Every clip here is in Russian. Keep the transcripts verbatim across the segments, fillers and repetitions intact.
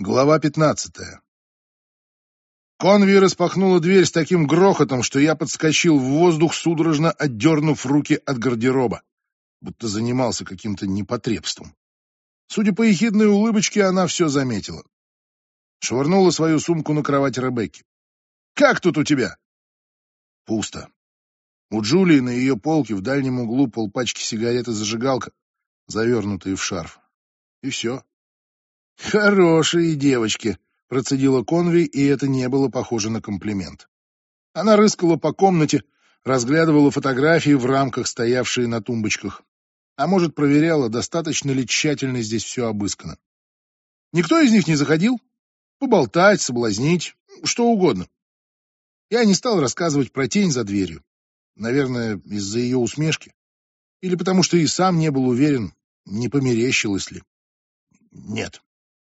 Глава пятнадцатая. Конви распахнула дверь с таким грохотом, что я подскочил в воздух, судорожно отдернув руки от гардероба, будто занимался каким-то непотребством. Судя по ехидной улыбочке, она все заметила. Швырнула свою сумку на кровать Ребекки. «Как тут у тебя?» Пусто. У Джулии на ее полке в дальнем углу полпачки сигарет и зажигалка, завернутые в шарф. И все. «Хорошие девочки», — процедила Конви, и это не было похоже на комплимент. Она рыскала по комнате, разглядывала фотографии в рамках, стоявшие на тумбочках. А может, проверяла, достаточно ли тщательно здесь все обыскано. Никто из них не заходил? Поболтать, соблазнить, что угодно. Я не стал рассказывать про тень за дверью. Наверное, из-за ее усмешки. Или потому что и сам не был уверен, не померещилось ли. Нет.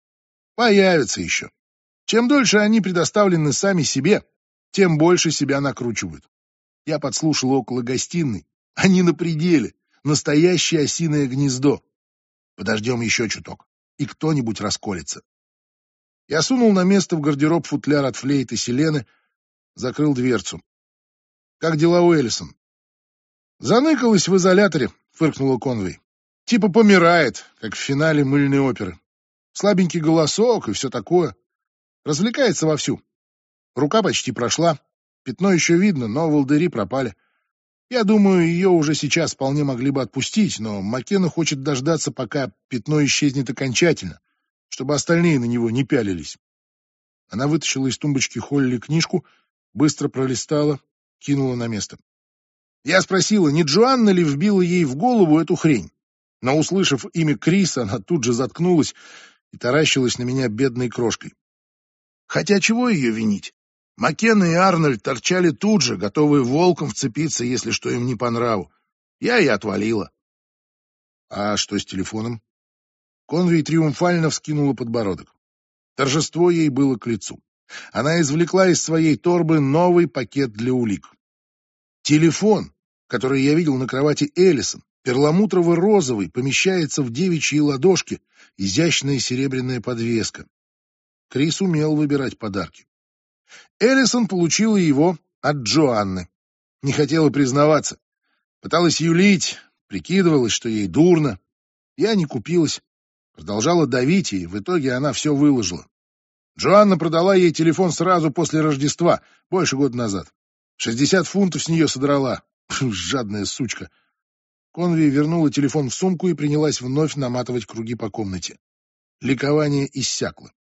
Появятся еще. Чем дольше они предоставлены сами себе, тем больше себя накручивают. Я подслушал около гостиной. Они на пределе. Настоящее осиное гнездо. Подождем еще чуток, и кто-нибудь расколется. Я сунул на место в гардероб футляр от флейты Селены, закрыл дверцу. «Как дела у Эллисон?» «Заныкалась в изоляторе», — фыркнула Конвей. «Типа помирает, как в финале мыльной оперы. Слабенький голосок и все такое. Развлекается вовсю. Рука почти прошла. Пятно еще видно, но волдыри пропали. Я думаю, ее уже сейчас вполне могли бы отпустить, но Маккена хочет дождаться, пока пятно исчезнет окончательно, чтобы остальные на него не пялились». Она вытащила из тумбочки Холли книжку, быстро пролистала, кинула на место. Я спросила, не Джоанна ли вбила ей в голову эту хрень, но, услышав имя Криса, она тут же заткнулась и таращилась на меня бедной крошкой. Хотя чего ее винить? Маккена и Арнольд торчали тут же, готовые волком вцепиться, если что им не по нраву. Я и отвалила. А что с телефоном? Конви триумфально вскинула подбородок. Торжество ей было к лицу. Она извлекла из своей торбы новый пакет для улик. Телефон, который я видел на кровати Эллисон, перламутрово-розовый, помещается в девичьей ладошке, изящная серебряная подвеска. Крис умел выбирать подарки. Эллисон получила его от Джоанны. Не хотела признаваться. Пыталась юлить, прикидывалась, что ей дурно. Я не купилась. Продолжала давить, и в итоге она все выложила. Джоанна продала ей телефон сразу после Рождества, больше года назад. Шестьдесят фунтов с нее содрала. Жадная сучка. Конви вернула телефон в сумку и принялась вновь наматывать круги по комнате. Ликование иссякло.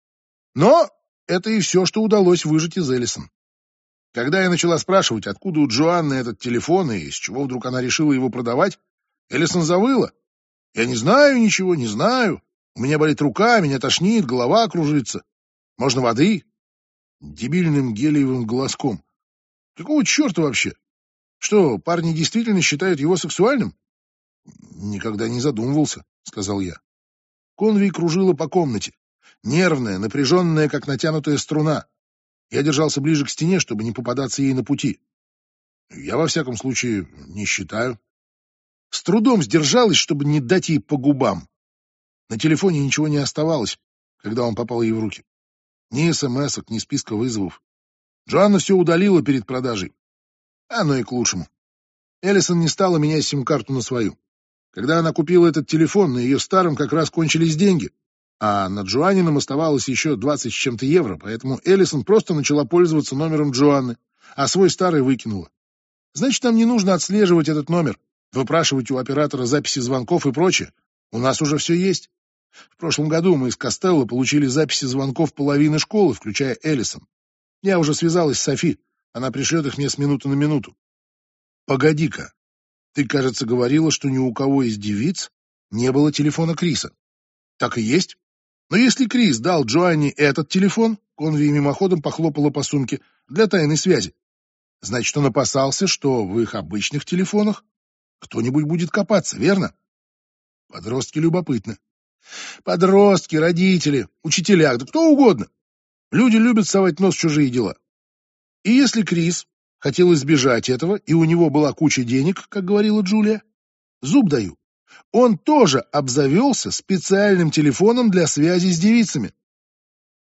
Но это и все, что удалось выжать из Эллисон. Когда я начала спрашивать, откуда у Джоанны этот телефон и с чего вдруг она решила его продавать, Эллисон завыла. «Я не знаю ничего, не знаю. У меня болит рука, меня тошнит, голова кружится. Можно воды?» Дебильным гелиевым голоском. Какого черта вообще? Что, парни действительно считают его сексуальным? Никогда не задумывался, сказал я. Конви кружила по комнате. Нервная, напряженная, как натянутая струна. Я держался ближе к стене, чтобы не попадаться ей на пути. Я, во всяком случае, не считаю. С трудом сдержалась, чтобы не дать ей по губам. На телефоне ничего не оставалось, когда он попал ей в руки. Ни смс-ок, ни списка вызовов. Джоанна все удалила перед продажей. Оно и к лучшему. Эллисон не стала менять сим-карту на свою. Когда она купила этот телефон, на ее старом как раз кончились деньги, а на Джоаннином оставалось еще двадцать с чем-то евро, поэтому Эллисон просто начала пользоваться номером Джоанны, а свой старый выкинула. Значит, нам не нужно отслеживать этот номер, выпрашивать у оператора записи звонков и прочее. У нас уже все есть. В прошлом году мы из Костелло получили записи звонков половины школы, включая Эллисон. Я уже связалась с Софи. Она пришлет их мне с минуты на минуту. Погоди-ка. Ты, кажется, говорила, что ни у кого из девиц не было телефона Криса. Так и есть. Но если Крис дал Джоанне этот телефон, Конви мимоходом похлопала по сумке, для тайной связи, значит, он опасался, что в их обычных телефонах кто-нибудь будет копаться, верно? Подростки любопытны. Подростки, родители, учителя, да кто угодно. Люди любят совать нос в чужие дела. И если Крис хотел избежать этого, и у него была куча денег, как говорила Джулия, зуб даю, он тоже обзавелся специальным телефоном для связи с девицами.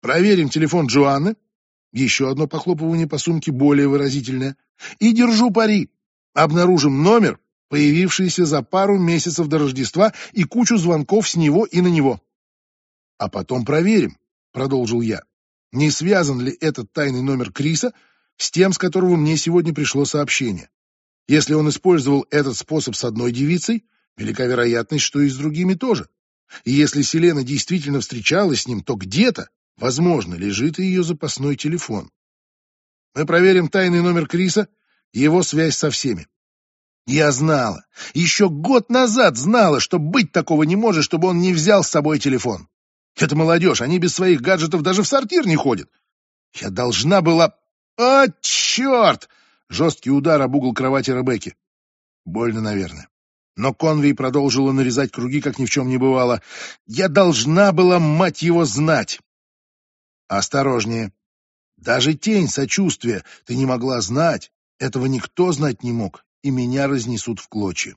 Проверим телефон Джоанны. Еще одно похлопывание по сумке, более выразительное. И держу пари. Обнаружим номер, появившийся за пару месяцев до Рождества, и кучу звонков с него и на него. А потом проверим, продолжил я, не связан ли этот тайный номер Криса с тем, с которого мне сегодня пришло сообщение. Если он использовал этот способ с одной девицей, велика вероятность, что и с другими тоже. И если Селена действительно встречалась с ним, то где-то, возможно, лежит и ее запасной телефон. Мы проверим тайный номер Криса и его связь со всеми. Я знала, еще год назад знала, что быть такого не может, чтобы он не взял с собой телефон. Это молодежь, они без своих гаджетов даже в сортир не ходят. Я должна была... О, черт! Жесткий удар об угол кровати Ребекки. Больно, наверное. Но Конвей продолжила нарезать круги, как ни в чем не бывало. Я должна была, мать его, знать. Осторожнее. Даже тень сочувствия ты не могла знать. Этого никто знать не мог, и меня разнесут в клочья.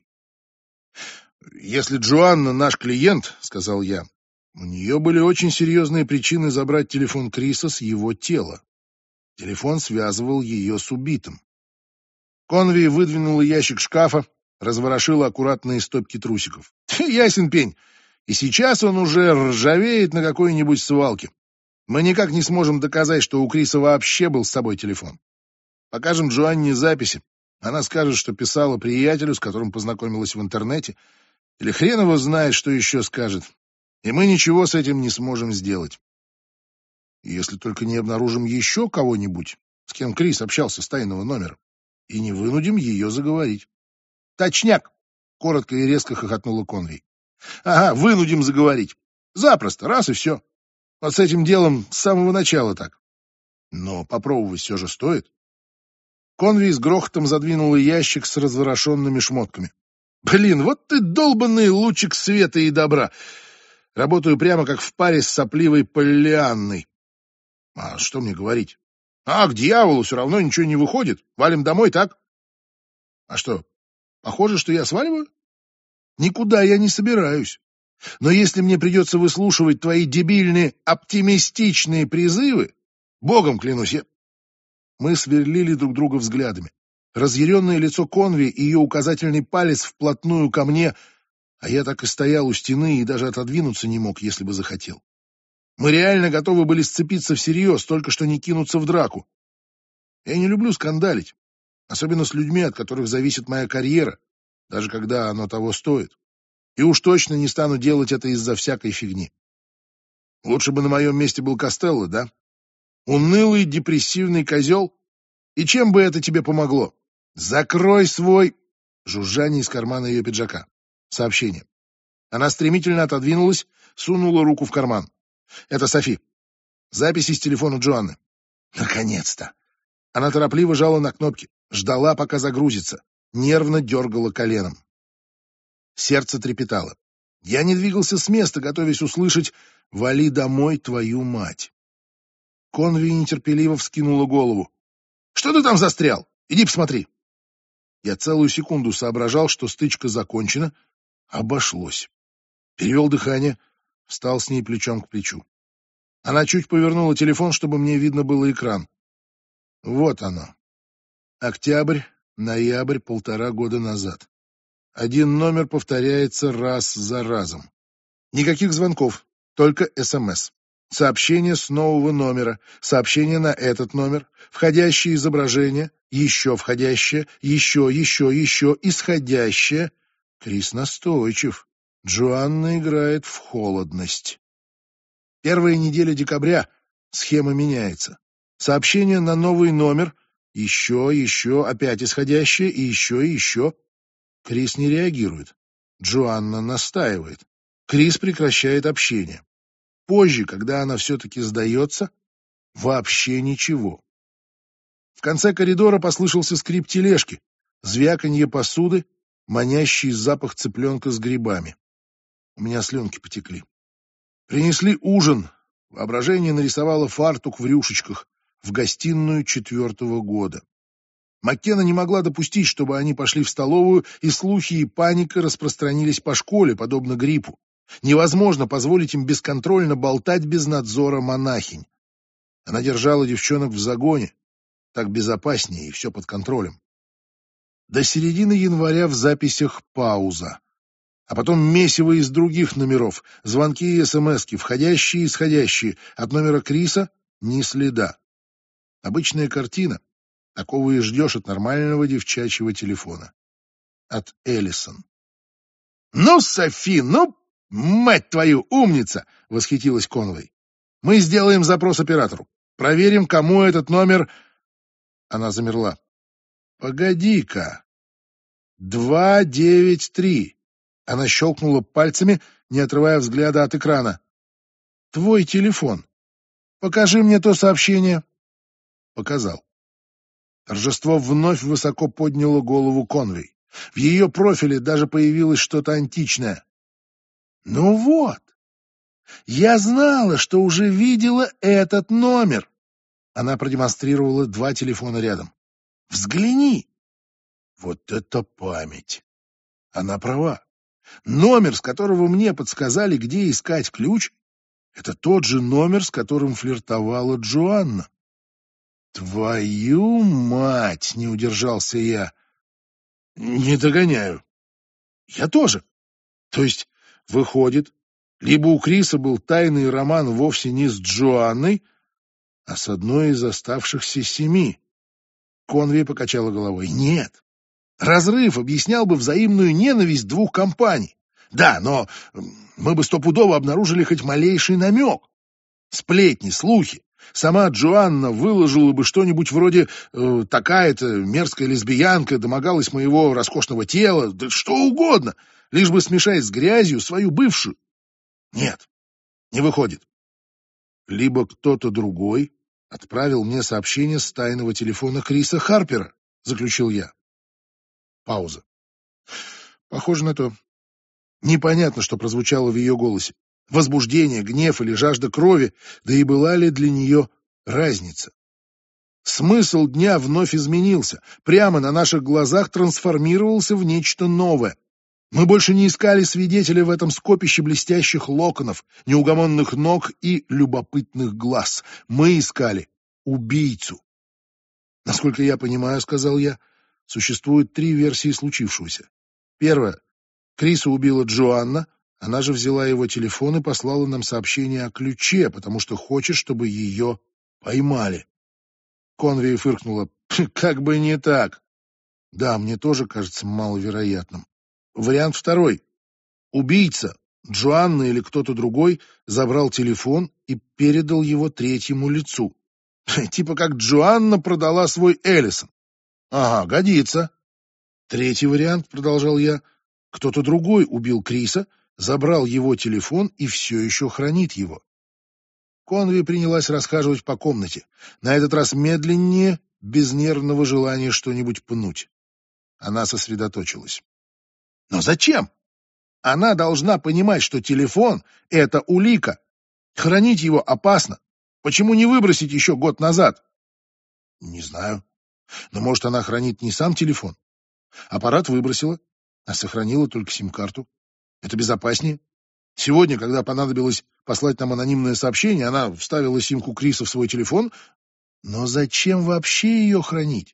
«Если Джоанна наш клиент, — сказал я, — у нее были очень серьезные причины забрать телефон Криса с его тела. Телефон связывал ее с убитым». Конвей выдвинула ящик шкафа, разворошила аккуратные стопки трусиков. Ясен пень. И сейчас он уже ржавеет на какой-нибудь свалке. Мы никак не сможем доказать, что у Криса вообще был с собой телефон. Покажем Джоанне записи. Она скажет, что писала приятелю, с которым познакомилась в интернете. Или хрен его знает, что еще скажет. И мы ничего с этим не сможем сделать. Если только не обнаружим еще кого-нибудь, с кем Крис общался с тайного номера, и не вынудим ее заговорить. «Точняк!» — коротко и резко хохотнула Конвей. «Ага, вынудим заговорить. Запросто, раз и все. Вот с этим делом с самого начала так. Но попробовать все же стоит». Конвей с грохотом задвинула ящик с разворошенными шмотками. «Блин, вот ты долбанный лучик света и добра! Работаю прямо как в паре с сопливой Поллианной. А что мне говорить? А, к дьяволу, все равно ничего не выходит. Валим домой, так? А что, похоже, что я сваливаю? Никуда я не собираюсь. Но если мне придется выслушивать твои дебильные оптимистичные призывы, богом клянусь, я...» Мы сверлили друг друга взглядами. Разъяренное лицо Конви и ее указательный палец вплотную ко мне, а я так и стоял у стены и даже отодвинуться не мог, если бы захотел. Мы реально готовы были сцепиться всерьез, только что не кинуться в драку. Я не люблю скандалить, особенно с людьми, от которых зависит моя карьера, даже когда оно того стоит. И уж точно не стану делать это из-за всякой фигни. Лучше бы на моем месте был Костелло, да? Унылый, депрессивный козел? И чем бы это тебе помогло? Закрой свой... Жужжание из кармана ее пиджака. Сообщение. Она стремительно отодвинулась, сунула руку в карман. Это Софи. Запись из телефона Джоанны. Наконец-то. Она торопливо жала на кнопки, ждала, пока загрузится, нервно дергала коленом. Сердце трепетало. Я не двигался с места, готовясь услышать «Вали домой, твою мать». Конви нетерпеливо вскинула голову. «Что ты там застрял? Иди посмотри». Я целую секунду соображал, что стычка закончена. Обошлось. Перевел дыхание, встал с ней плечом к плечу. Она чуть повернула телефон, чтобы мне видно было экран. Вот оно. Октябрь, ноябрь, полтора года назад. Один номер повторяется раз за разом. Никаких звонков, только СМС. Сообщение с нового номера, сообщение на этот номер, входящее изображение, еще входящее, еще, еще, еще, исходящее. Крис настойчив. Джоанна играет в холодность. Первая неделя декабря. Схема меняется. Сообщение на новый номер. Еще, еще, опять исходящее, и еще, и еще. Крис не реагирует. Джоанна настаивает. Крис прекращает общение. Позже, когда она все-таки сдается, вообще ничего. В конце коридора послышался скрип тележки, звяканье посуды, манящий запах цыпленка с грибами. У меня слюнки потекли. Принесли ужин. Воображение нарисовало фартук в рюшечках в гостиную четвертого года. Маккена не могла допустить, чтобы они пошли в столовую, и слухи и паника распространились по школе, подобно гриппу. Невозможно позволить им бесконтрольно болтать без надзора монахинь. Она держала девчонок в загоне. Так безопаснее и все под контролем. До середины января в записях пауза. А потом месиво из других номеров. Звонки и смски, входящие и исходящие. От номера Криса ни следа. Обычная картина. Такого и ждешь от нормального девчачьего телефона. От Эллисон. «Ну, Софи, ну, мать твою, умница!» — восхитилась Конвей. «Мы сделаем запрос оператору. Проверим, кому этот номер...» Она замерла. «Погоди-ка. Два девять три». Она щелкнула пальцами, не отрывая взгляда от экрана. «Твой телефон. Покажи мне то сообщение». Показал. Торжество вновь высоко подняло голову Конвей. В ее профиле даже появилось что-то античное. «Ну вот, я знала, что уже видела этот номер». Она продемонстрировала два телефона рядом. «Взгляни». Вот это память. Она права. Номер, с которого мне подсказали, где искать ключ, это тот же номер, с которым флиртовала Джоанна. Твою мать, не удержался я. Не догоняю. Я тоже. То есть, выходит, либо у Криса был тайный роман вовсе не с Джоанной, а с одной из оставшихся семи. Конвей покачала головой. Нет. Разрыв объяснял бы взаимную ненависть двух компаний. Да, но мы бы стопудово обнаружили хоть малейший намек. Сплетни, слухи. Сама Джоанна выложила бы что-нибудь вроде э, «такая-то мерзкая лесбиянка домогалась моего роскошного тела», да что угодно, лишь бы смешать с грязью свою бывшую. Нет, не выходит. Либо кто-то другой отправил мне сообщение с тайного телефона Криса Харпера, заключил я. Пауза. Похоже на то. Непонятно, что прозвучало в ее голосе. Возбуждение, гнев или жажда крови, да и была ли для нее разница. Смысл дня вновь изменился, прямо на наших глазах трансформировался в нечто новое. Мы больше не искали свидетеля в этом скопище блестящих локонов, неугомонных ног и любопытных глаз. Мы искали убийцу. Насколько я понимаю, сказал я, существует три версии случившегося. Первая. Криса убила Джоанна, она же взяла его телефон и послала нам сообщение о ключе, потому что хочет, чтобы ее поймали. Конвей фыркнула. Как бы не так. Да, мне тоже кажется маловероятным. Вариант второй. Убийца, Джоанна или кто-то другой, забрал телефон и передал его третьему лицу. Типа как Джоанна продала свой Эллисон. Ага, годится. Третий вариант, продолжал я, кто-то другой убил Криса, забрал его телефон и все еще хранит его. Конви принялась расхаживать по комнате, на этот раз медленнее, без нервного желания что-нибудь пнуть. Она сосредоточилась. Но зачем? Она должна понимать, что телефон — это улика. Хранить его опасно. Почему не выбросить еще год назад? Не знаю. Но, может, она хранит не сам телефон? Аппарат выбросила, а сохранила только сим-карту. Это безопаснее. Сегодня, когда понадобилось послать нам анонимное сообщение, она вставила симку Криса в свой телефон. Но зачем вообще ее хранить?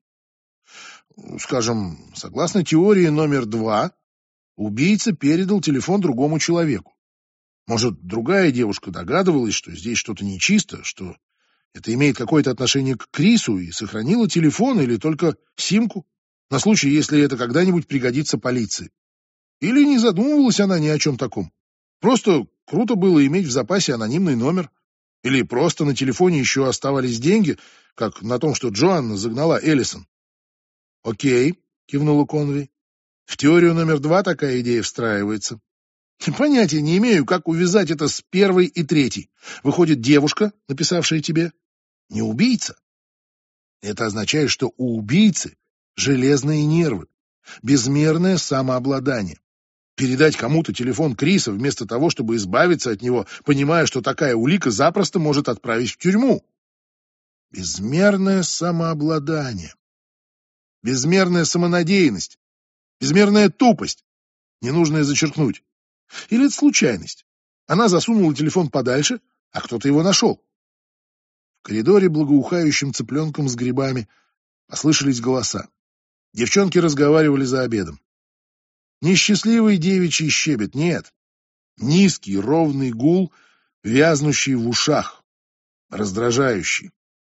Скажем, согласно теории номер два, убийца передал телефон другому человеку. Может, другая девушка догадывалась, что здесь что-то нечисто, что это имеет какое-то отношение к Крису, и сохранила телефон или только симку, на случай, если это когда-нибудь пригодится полиции. Или не задумывалась она ни о чем таком. Просто круто было иметь в запасе анонимный номер. Или просто на телефоне еще оставались деньги, как на том, что Джоанна загнала Эллисон. «Окей», — кивнула Конвей. «В теорию номер два такая идея встраивается. Понятия не имею, как увязать это с первой и третьей. Выходит, девушка, написавшая тебе, не убийца. Это означает, что у убийцы железные нервы, безмерное самообладание. Передать кому-то телефон Криса вместо того, чтобы избавиться от него, понимая, что такая улика запросто может отправить в тюрьму. Безмерное самообладание. Безмерная самонадеянность. Безмерная тупость. Ненужное зачеркнуть. Или это случайность. Она засунула телефон подальше, а кто-то его нашел. коридоре, благоухающим цыпленком с грибами, послышались голоса. Девчонки разговаривали за обедом. Несчастливый девичий щебет, нет. Низкий, ровный гул, вязнущий в ушах, раздражающий.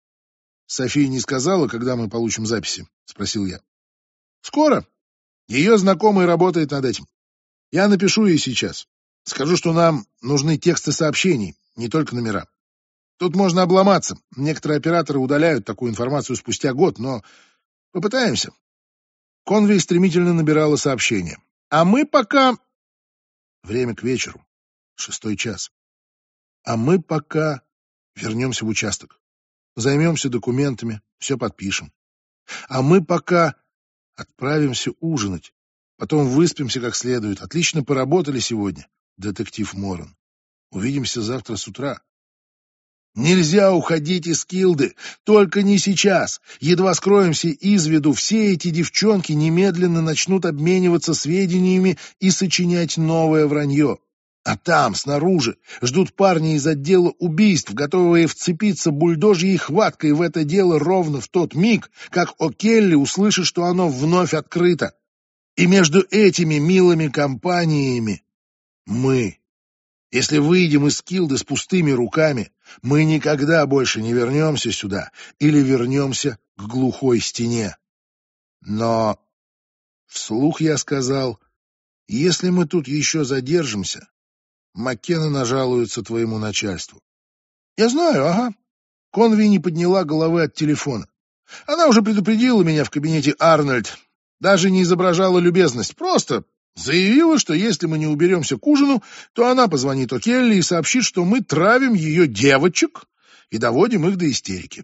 «София не сказала, когда мы получим записи?» — спросил я. «Скоро. Ее знакомый работает над этим. Я напишу ей сейчас. Скажу, что нам нужны тексты сообщений, не только номера. Тут можно обломаться. Некоторые операторы удаляют такую информацию спустя год, но попытаемся». Конвей стремительно набирала сообщения. «А мы пока...» Время к вечеру. Шестой час. «А мы пока вернемся в участок. Займемся документами, все подпишем. А мы пока отправимся ужинать. Потом выспимся как следует. Отлично поработали сегодня, детектив Моран. Увидимся завтра с утра». Нельзя уходить из Килды, только не сейчас. Едва скроемся из виду, все эти девчонки немедленно начнут обмениваться сведениями и сочинять новое вранье. А там, снаружи, ждут парни из отдела убийств, готовые вцепиться бульдожьей хваткой в это дело ровно в тот миг, как О'Келли услышит, что оно вновь открыто. И между этими милыми компаниями мы. Если выйдем из Килды с пустыми руками, мы никогда больше не вернемся сюда или вернемся к глухой стене. Но вслух я сказал, если мы тут еще задержимся, Маккена нажалуется твоему начальству. Я знаю, ага. Конви не подняла головы от телефона. Она уже предупредила меня в кабинете Арнольд. Даже не изображала любезность, просто заявила, что если мы не уберемся к ужину, то она позвонит О'Келли и сообщит, что мы травим ее девочек и доводим их до истерики.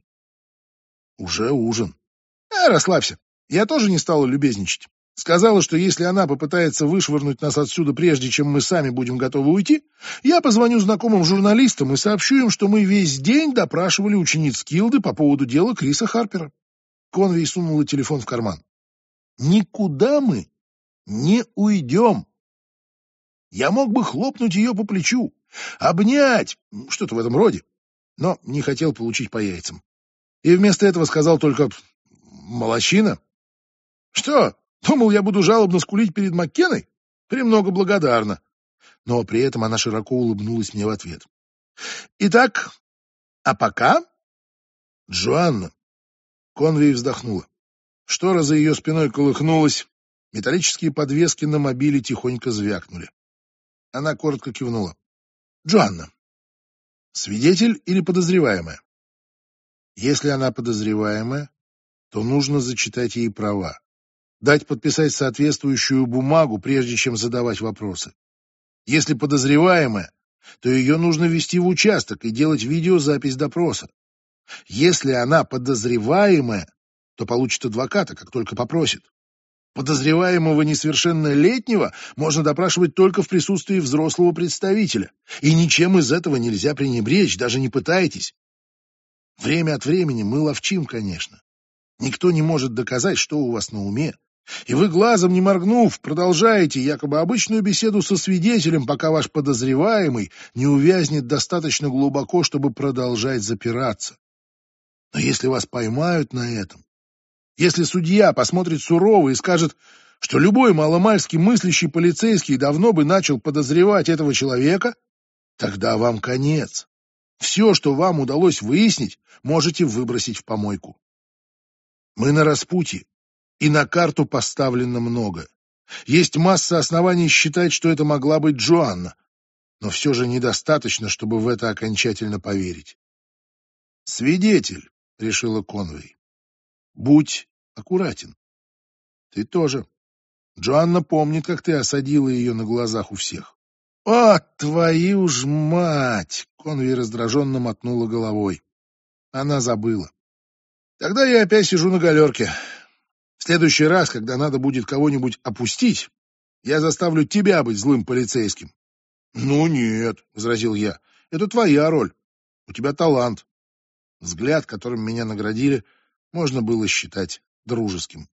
Уже ужин. А, расслабься. Я тоже не стала любезничать. Сказала, что если она попытается вышвырнуть нас отсюда, прежде чем мы сами будем готовы уйти, я позвоню знакомым журналистам и сообщу им, что мы весь день допрашивали учениц Килды по поводу дела Криса Харпера. Конвей сунула телефон в карман. Никуда мы не уйдем. Я мог бы хлопнуть ее по плечу, обнять, что-то в этом роде, но не хотел получить по яйцам. И вместо этого сказал только «молодчина». Что, думал, я буду жалобно скулить перед Маккеной? Премного благодарна. Но при этом она широко улыбнулась мне в ответ. Итак, а пока... Джоанна. Конвей вздохнула. Штора за ее спиной колыхнулась. Металлические подвески на мобиле тихонько звякнули. Она коротко кивнула. Джоанна. Свидетель или подозреваемая? Если она подозреваемая, то нужно зачитать ей права. Дать подписать соответствующую бумагу, прежде чем задавать вопросы. Если подозреваемая, то ее нужно вести в участок и делать видеозапись допроса. Если она подозреваемая, то получит адвоката, как только попросит. Подозреваемого несовершеннолетнего можно допрашивать только в присутствии взрослого представителя. И ничем из этого нельзя пренебречь, даже не пытайтесь. Время от времени мы ловчим, конечно. Никто не может доказать, что у вас на уме. И вы, глазом не моргнув, продолжаете якобы обычную беседу со свидетелем, пока ваш подозреваемый не увязнет достаточно глубоко, чтобы продолжать запираться. Но если вас поймают на этом, если судья посмотрит сурово и скажет, что любой маломальски мыслящий полицейский давно бы начал подозревать этого человека, тогда вам конец. Все, что вам удалось выяснить, можете выбросить в помойку. Мы на распутье, и на карту поставлено много. Есть масса оснований считать, что это могла быть Джоанна, но все же недостаточно, чтобы в это окончательно поверить. «Свидетель», — решила Конвей, — «будь аккуратен. Ты тоже. Джоанна помнит, как ты осадила ее на глазах у всех». «О, твою ж мать!» — Конвей раздраженно мотнула головой. Она забыла. «Тогда я опять сижу на галерке. В следующий раз, когда надо будет кого-нибудь опустить, я заставлю тебя быть злым полицейским». «Ну нет», — возразил я, — «это твоя роль. У тебя талант». Взгляд, которым меня наградили, можно было считать дружеским.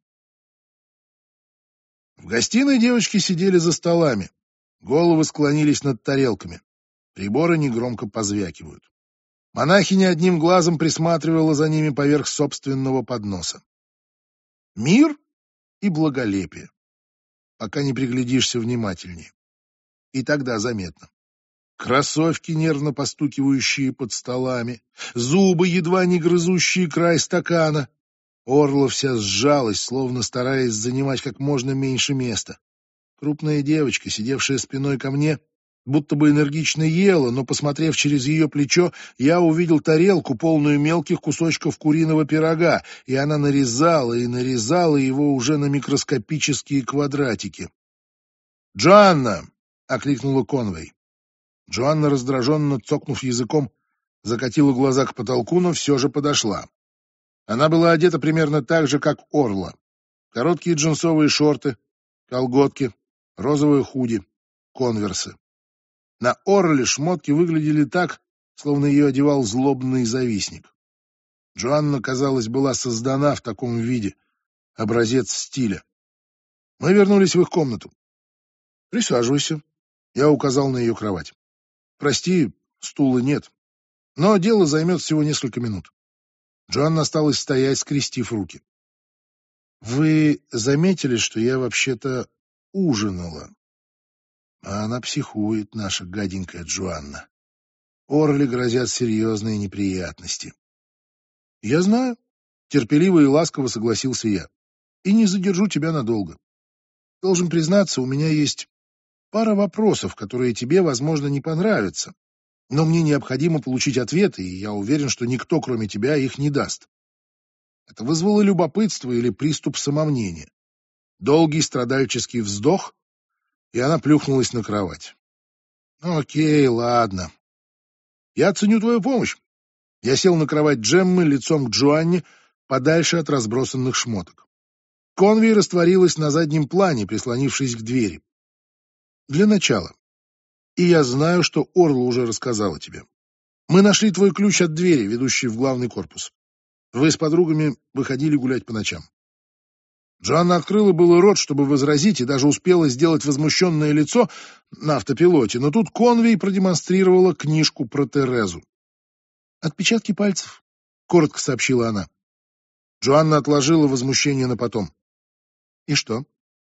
В гостиной девочки сидели за столами. Головы склонились над тарелками. Приборы негромко позвякивают. Монахиня одним глазом присматривала за ними поверх собственного подноса. Мир и благолепие, пока не приглядишься внимательнее. И тогда заметно. Кроссовки, нервно постукивающие под столами, зубы, едва не грызущие край стакана. Орла вся сжалась, словно стараясь занимать как можно меньше места. Крупная девочка, сидевшая спиной ко мне, будто бы энергично ела, но, посмотрев через ее плечо, я увидел тарелку, полную мелких кусочков куриного пирога, и она нарезала и нарезала его уже на микроскопические квадратики. «Джоанна!» — окликнула Конвей. Джоанна, раздраженно цокнув языком, закатила глаза к потолку, но все же подошла. Она была одета примерно так же, как Орла. Короткие джинсовые шорты, колготки, розовые худи, конверсы. На Орле шмотки выглядели так, словно ее одевал злобный завистник. Джоанна, казалось, была создана в таком виде, образец стиля. Мы вернулись в их комнату. «Присаживайся», — я указал на ее кровать. «Прости, стула нет, но дело займет всего несколько минут». Джоанна осталась стоять, скрестив руки. «Вы заметили, что я вообще-то ужинала?» А она психует, наша гаденькая Джоанна. Орле грозят серьезные неприятности. «Я знаю», — терпеливо и ласково согласился я, — «и не задержу тебя надолго. Должен признаться, у меня есть пара вопросов, которые тебе, возможно, не понравятся, но мне необходимо получить ответы, и я уверен, что никто, кроме тебя, их не даст». Это вызвало любопытство или приступ самомнения. Долгий страдальческий вздох, и она плюхнулась на кровать. «Окей, ладно. Я оценю твою помощь». Я сел на кровать Джеммы лицом к Джоанне, подальше от разбросанных шмоток. Конвей растворилась на заднем плане, прислонившись к двери. Для начала. И я знаю, что Орла уже рассказала тебе. Мы нашли твой ключ от двери, ведущей в главный корпус. Вы с подругами выходили гулять по ночам. Джоанна открыла было рот, чтобы возразить, и даже успела сделать возмущенное лицо на автопилоте, но тут Конвей продемонстрировала книжку про Терезу. «Отпечатки пальцев», — коротко сообщила она. Джоанна отложила возмущение на потом. «И что?»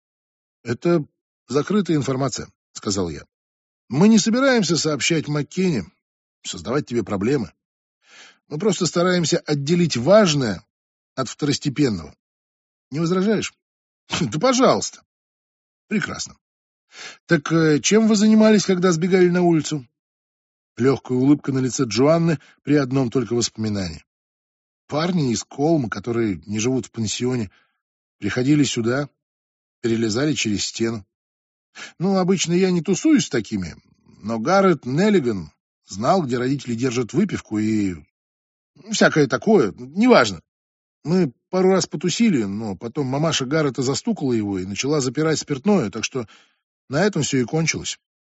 «Это закрытая информация», — сказал я. «Мы не собираемся сообщать Маккене, создавать тебе проблемы. Мы просто стараемся отделить важное от второстепенного. Не возражаешь?» «Да пожалуйста». «Прекрасно. Так чем вы занимались, когда сбегали на улицу?» Легкая улыбка на лице Джоанны при одном только воспоминании. Парни из Колма, которые не живут в пансионе, приходили сюда, перелезали через стену. Ну, обычно я не тусуюсь с такими, но Гаррет Неллиган знал, где родители держат выпивку и всякое такое, неважно. Мы пару раз потусили, но потом мамаша Гаррета застукала его и начала запирать спиртное, так что на этом все и кончилось.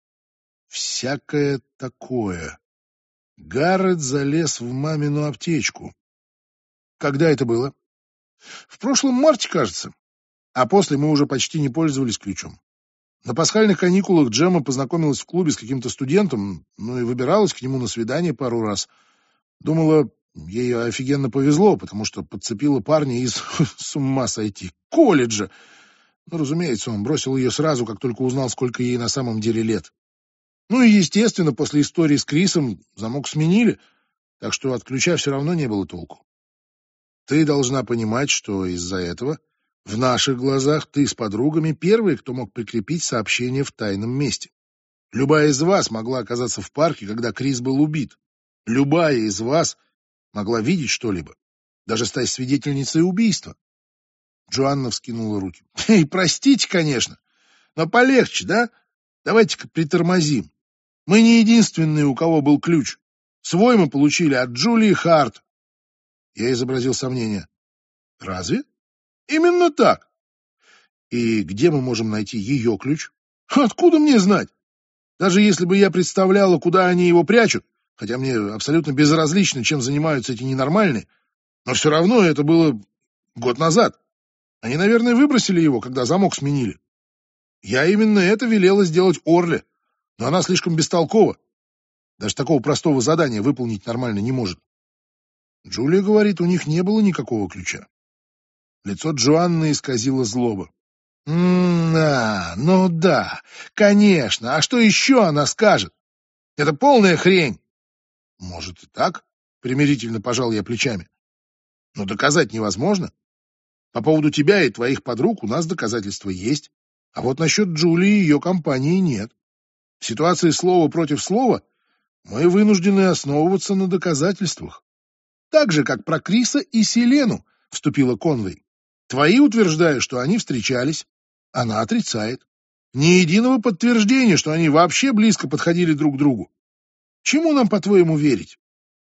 Всякое такое. Гаррет залез в мамину аптечку. Когда это было? В прошлом марте, кажется. А после мы уже почти не пользовались ключом. На пасхальных каникулах Джемма познакомилась в клубе с каким-то студентом, ну и выбиралась к нему на свидание пару раз. Думала, ей офигенно повезло, потому что подцепила парня из, с ума сойти, колледжа. Ну, разумеется, он бросил ее сразу, как только узнал, сколько ей на самом деле лет. Ну и, естественно, после истории с Крисом замок сменили, так что от ключа все равно не было толку. Ты должна понимать, что из-за этого в наших глазах ты с подругами первый, кто мог прикрепить сообщение в тайном месте. Любая из вас могла оказаться в парке, когда Крис был убит. Любая из вас могла видеть что-либо, даже стать свидетельницей убийства. Джоанна вскинула руки. И простите, конечно, но полегче, да? Давайте-ка притормозим. Мы не единственные, у кого был ключ. Свой мы получили от Джулии Харт. Я изобразил сомнение. Разве? Именно так. И где мы можем найти ее ключ? Откуда мне знать? Даже если бы я представляла, куда они его прячут, хотя мне абсолютно безразлично, чем занимаются эти ненормальные, но все равно это было год назад. Они, наверное, выбросили его, когда замок сменили. Я именно это велела сделать Орле, но она слишком бестолкова. Даже такого простого задания выполнить нормально не может. Джулия говорит, у них не было никакого ключа. Лицо Джоанны исказило злоба. «М-да, ну да, конечно. А что еще она скажет? Это полная хрень». «Может и так», — примирительно пожал я плечами. «Но доказать невозможно. По поводу тебя и твоих подруг у нас доказательства есть. А вот насчет Джулии и ее компании нет. В ситуации слова против слова мы вынуждены основываться на доказательствах. Так же, как про Криса и Селену», — вступила Конвей. «Твои утверждают, что они встречались. Она отрицает. Ни единого подтверждения, что они вообще близко подходили друг к другу. Чему нам, по-твоему, верить?»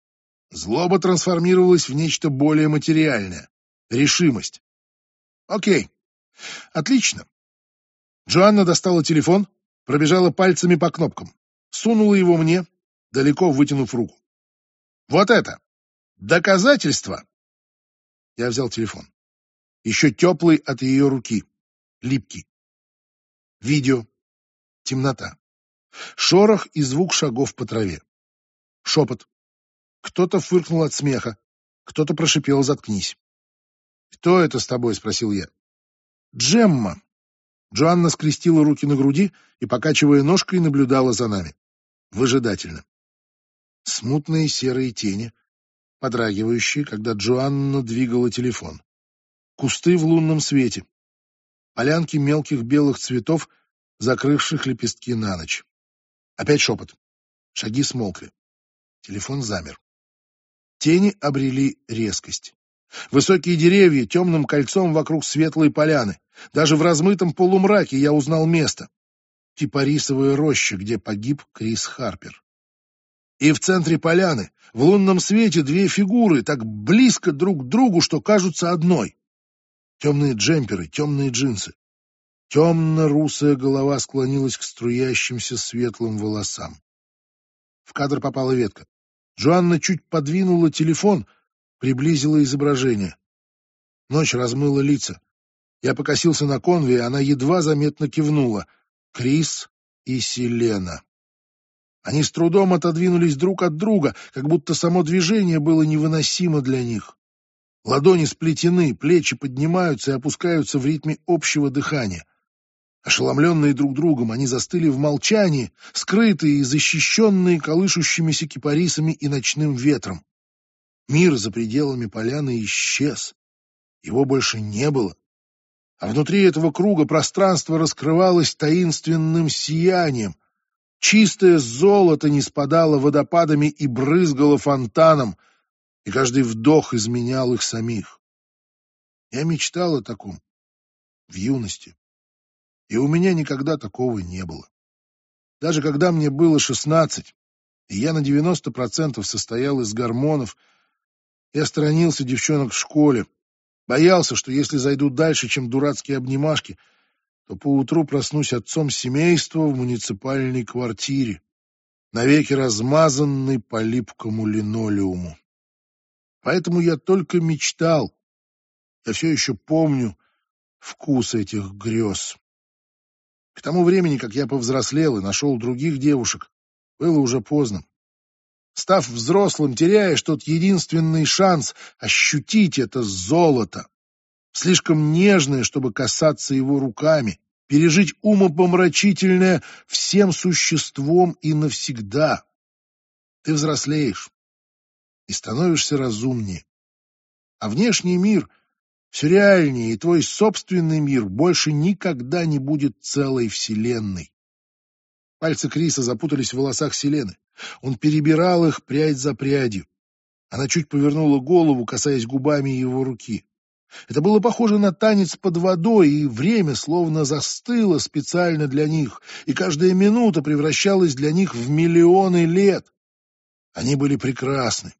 Злоба трансформировалась в нечто более материальное. Решимость. «Окей, отлично». Джоанна достала телефон, пробежала пальцами по кнопкам, сунула его мне, далеко вытянув руку. «Вот это! Доказательство!» Я взял телефон. Еще теплый от ее руки. Липкий. Видео. Темнота. Шорох и звук шагов по траве. Шепот. Кто-то фыркнул от смеха. Кто-то прошипел «заткнись». «Кто это с тобой?» — спросил я. «Джемма». Джоанна скрестила руки на груди и, покачивая ножкой, наблюдала за нами. Выжидательно. Смутные серые тени, подрагивающие, когда Джоанна двигала телефон. Кусты в лунном свете. Полянки мелких белых цветов, закрывших лепестки на ночь. Опять шепот. Шаги смолкли. Телефон замер. Тени обрели резкость. Высокие деревья темным кольцом вокруг светлой поляны. Даже в размытом полумраке я узнал место. Кипарисовая роща, где погиб Крис Харпер. И в центре поляны, в лунном свете, две фигуры, так близко друг к другу, что кажутся одной. Темные джемперы, темные джинсы. Темно-русая голова склонилась к струящимся светлым волосам. В кадр попала ветка. Джоанна чуть подвинула телефон, приблизила изображение. Ночь размыла лица. Я покосился на Конви, и она едва заметно кивнула. Крис и Селена. Они с трудом отодвинулись друг от друга, как будто само движение было невыносимо для них. Ладони сплетены, плечи поднимаются и опускаются в ритме общего дыхания. Ошеломленные друг другом, они застыли в молчании, скрытые и защищенные колышущимися кипарисами и ночным ветром. Мир за пределами поляны исчез. Его больше не было. А внутри этого круга пространство раскрывалось таинственным сиянием. Чистое золото не спадало водопадами и брызгало фонтаном, и каждый вдох изменял их самих. Я мечтал о таком в юности, и у меня никогда такого не было. Даже когда мне было шестнадцать, и я на девяносто процентов состоял из гормонов, я сторонился девчонок в школе, боялся, что если зайду дальше, чем дурацкие обнимашки, то поутру проснусь отцом семейства в муниципальной квартире, навеки размазанной по липкому линолеуму. Поэтому я только мечтал. Я все еще помню вкус этих грез. К тому времени, как я повзрослел и нашел других девушек, было уже поздно. Став взрослым, теряешь тот единственный шанс ощутить это золото, слишком нежное, чтобы касаться его руками, пережить умопомрачительное всем существом и навсегда. Ты взрослеешь и становишься разумнее. А внешний мир все реальнее, и твой собственный мир больше никогда не будет целой вселенной. Пальцы Криса запутались в волосах Селены. Он перебирал их прядь за прядью. Она чуть повернула голову, касаясь губами его руки. Это было похоже на танец под водой, и время словно застыло специально для них, и каждая минута превращалась для них в миллионы лет. Они были прекрасны.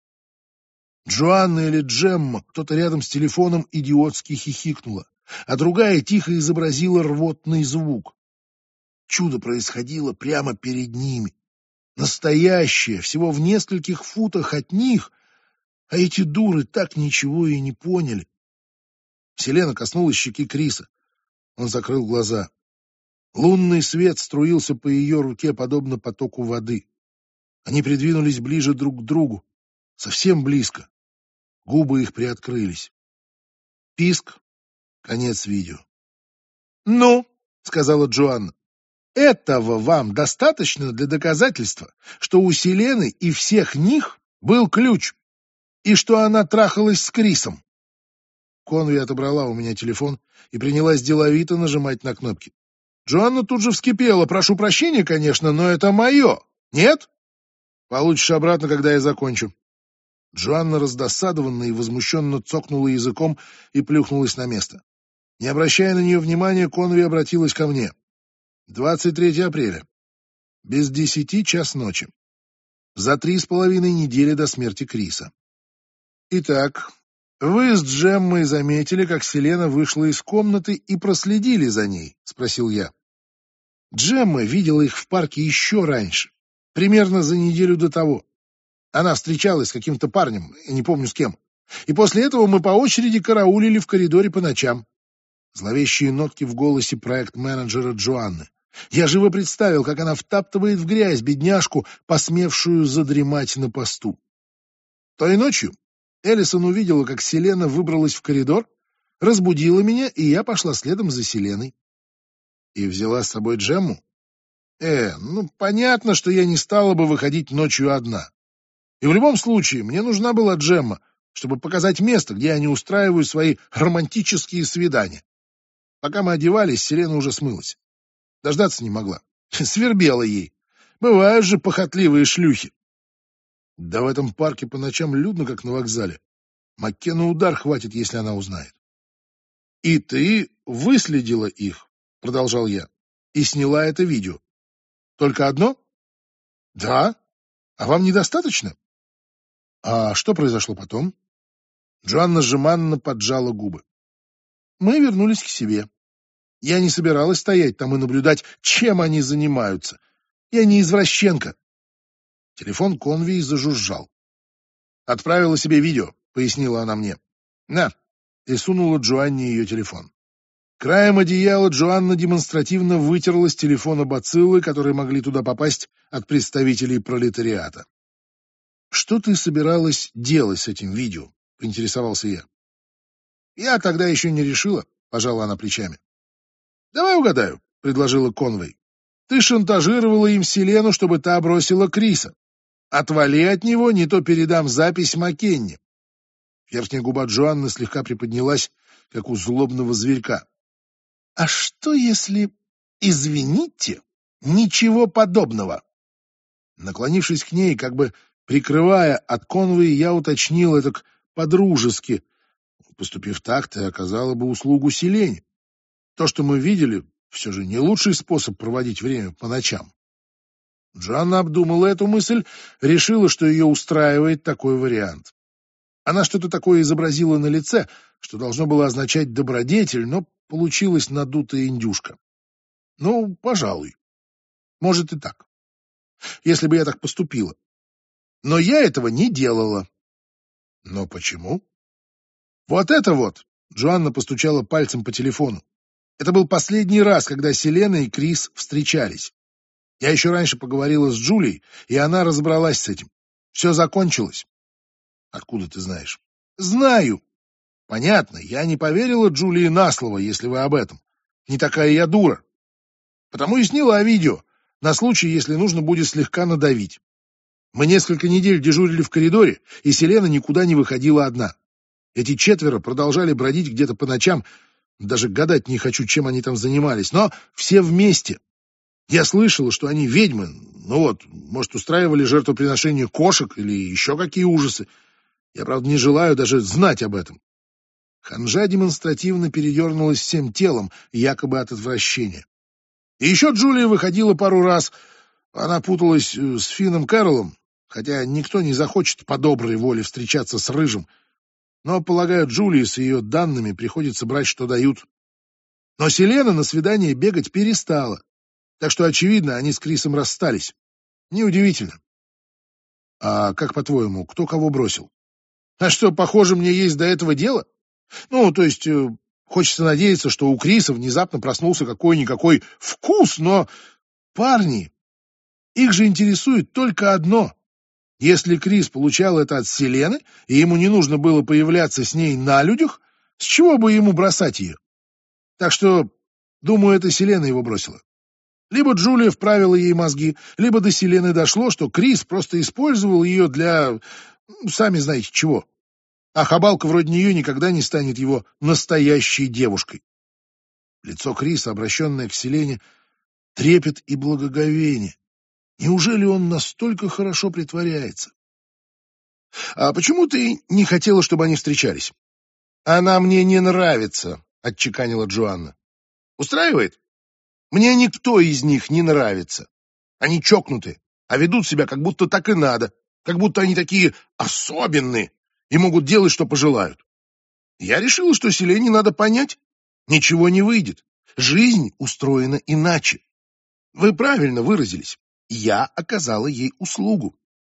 Джоанна или Джемма, кто-то рядом с телефоном идиотски хихикнула, а другая тихо изобразила рвотный звук. Чудо происходило прямо перед ними. Настоящее, всего в нескольких футах от них, а эти дуры так ничего и не поняли. Селена коснулась щеки Криса. Он закрыл глаза. Лунный свет струился по ее руке, подобно потоку воды. Они придвинулись ближе друг к другу, совсем близко. Губы их приоткрылись. Писк. Конец видео. «Ну», — сказала Джоанна, — «этого вам достаточно для доказательства, что у Селены и всех них был ключ, и что она трахалась с Крисом». Конви отобрала у меня телефон и принялась деловито нажимать на кнопки. Джоанна тут же вскипела. «Прошу прощения, конечно, но это мое. Нет? Получишь обратно, когда я закончу». Джоанна раздосадованно и возмущенно цокнула языком и плюхнулась на место. Не обращая на нее внимания, Конви обратилась ко мне. двадцать третьего апреля. Без десяти час ночи. За три с половиной недели до смерти Криса. Итак, вы с Джеммой заметили, как Селена вышла из комнаты и проследили за ней? Спросил я. Джемма видела их в парке еще раньше, примерно за неделю до того. Она встречалась с каким-то парнем, я не помню с кем. И после этого мы по очереди караулили в коридоре по ночам. Зловещие нотки в голосе проект-менеджера Джоанны. Я живо представил, как она втаптывает в грязь бедняжку, посмевшую задремать на посту. Той ночью Эллисон увидела, как Селена выбралась в коридор, разбудила меня, и я пошла следом за Селеной. И взяла с собой Джемму? Э, ну, понятно, что я не стала бы выходить ночью одна. И в любом случае, мне нужна была Джемма, чтобы показать место, где они устраивают свои романтические свидания. Пока мы одевались, Селена уже смылась. Дождаться не могла. Свербела ей. Бывают же похотливые шлюхи. Да в этом парке по ночам людно, как на вокзале. Маккену удар хватит, если она узнает. «И ты выследила их», — продолжал я, — «и сняла это видео. Только одно?» «Да. А вам недостаточно?» «А что произошло потом?» Джоанна жеманно поджала губы. «Мы вернулись к себе. Я не собиралась стоять там и наблюдать, чем они занимаются. Я не извращенка». Телефон Конви зажужжал. «Отправила себе видео», — пояснила она мне. «На», — и сунула Джоанне ее телефон. Краем одеяла Джоанна демонстративно вытерла с телефона бациллы, которые могли туда попасть от представителей пролетариата. «Что ты собиралась делать с этим видео?» — поинтересовался я. «Я тогда еще не решила», — пожала она плечами. «Давай угадаю», — предложила Конвей. «Ты шантажировала им Селену, чтобы та бросила Криса. Отвали от него, не то передам запись Маккенни». Верхняя губа Джоанны слегка приподнялась, как у злобного зверька. «А что если... Извините, ничего подобного?» Наклонившись к ней, как бы прикрывая от Конвей, я уточнил это по-дружески. Поступив так, ты оказала бы услугу Селене. То, что мы видели, все же не лучший способ проводить время по ночам. Джоанна обдумала эту мысль, решила, что ее устраивает такой вариант. Она что-то такое изобразила на лице, что должно было означать добродетель, но получилась надутая индюшка. Ну, пожалуй. Может и так. Если бы я так поступила. Но я этого не делала. Но почему? Вот это вот! Джоанна постучала пальцем по телефону. Это был последний раз, когда Селена и Крис встречались. Я еще раньше поговорила с Джулией, и она разобралась с этим. Все закончилось. Откуда ты знаешь? Знаю. Понятно, я не поверила Джулии на слово, если вы об этом. Не такая я дура. Потому и сняла видео, на случай, если нужно будет слегка надавить. Мы несколько недель дежурили в коридоре, и Селена никуда не выходила одна. Эти четверо продолжали бродить где-то по ночам, даже гадать не хочу, чем они там занимались, но все вместе. Я слышала, что они ведьмы, ну вот, может, устраивали жертвоприношение кошек или еще какие ужасы. Я, правда, не желаю даже знать об этом. Ханжа демонстративно передернулась всем телом, якобы от отвращения. И еще Джулия выходила пару раз. Она путалась с Финном Кэрролом, хотя никто не захочет по доброй воле встречаться с Рыжим. Но, полагаю, Джулии с ее данными приходится брать, что дают. Но Селена на свидание бегать перестала. Так что, очевидно, они с Крисом расстались. Неудивительно. А как, по-твоему, кто кого бросил? А что, похоже, мне есть до этого дело? Ну, то есть, э, хочется надеяться, что у Криса внезапно проснулся какой-никакой вкус, но парни, их же интересует только одно Если Крис получал это от Селены, и ему не нужно было появляться с ней на людях, с чего бы ему бросать ее? Так что, думаю, это Селена его бросила. Либо Джулия вправила ей мозги, либо до Селены дошло, что Крис просто использовал ее для... ну, сами знаете чего. А хабалка вроде нее никогда не станет его настоящей девушкой. Лицо Криса, обращенное к Селене, трепет и благоговение. Неужели он настолько хорошо притворяется? А почему ты не хотела, чтобы они встречались? Она мне не нравится, отчеканила Джоанна. Устраивает? Мне никто из них не нравится. Они чокнуты, а ведут себя, как будто так и надо, как будто они такие особенные и могут делать, что пожелают. Я решила, что Селене надо понять. Ничего не выйдет. Жизнь устроена иначе. Вы правильно выразились. Я оказала ей услугу.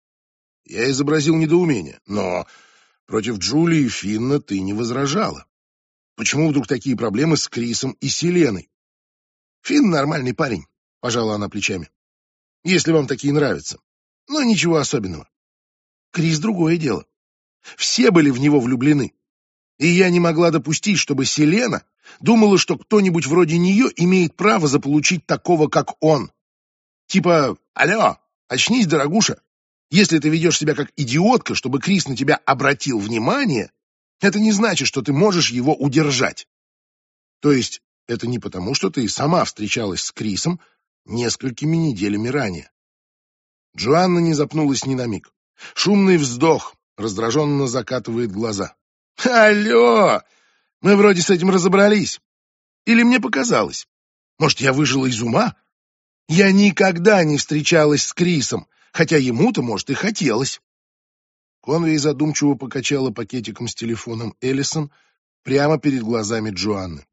Я изобразил недоумение, но против Джулии и Финна ты не возражала. Почему вдруг такие проблемы с Крисом и Селеной? Финн нормальный парень, пожала она плечами. Если вам такие нравятся. Но ничего особенного. Крис другое дело. Все были в него влюблены. И я не могла допустить, чтобы Селена думала, что кто-нибудь вроде нее имеет право заполучить такого, как он. Типа, алло, очнись, дорогуша. Если ты ведешь себя как идиотка, чтобы Крис на тебя обратил внимание, это не значит, что ты можешь его удержать. То есть это не потому, что ты сама встречалась с Крисом несколькими неделями ранее. Джоанна не запнулась ни на миг. Шумный вздох раздраженно закатывает глаза. Алло! Мы вроде с этим разобрались. Или мне показалось? Может, я выжила из ума? Я никогда не встречалась с Крисом, хотя ему-то, может, и хотелось. Конвей задумчиво покачала пакетиком с телефоном Эллисон прямо перед глазами Джоанны.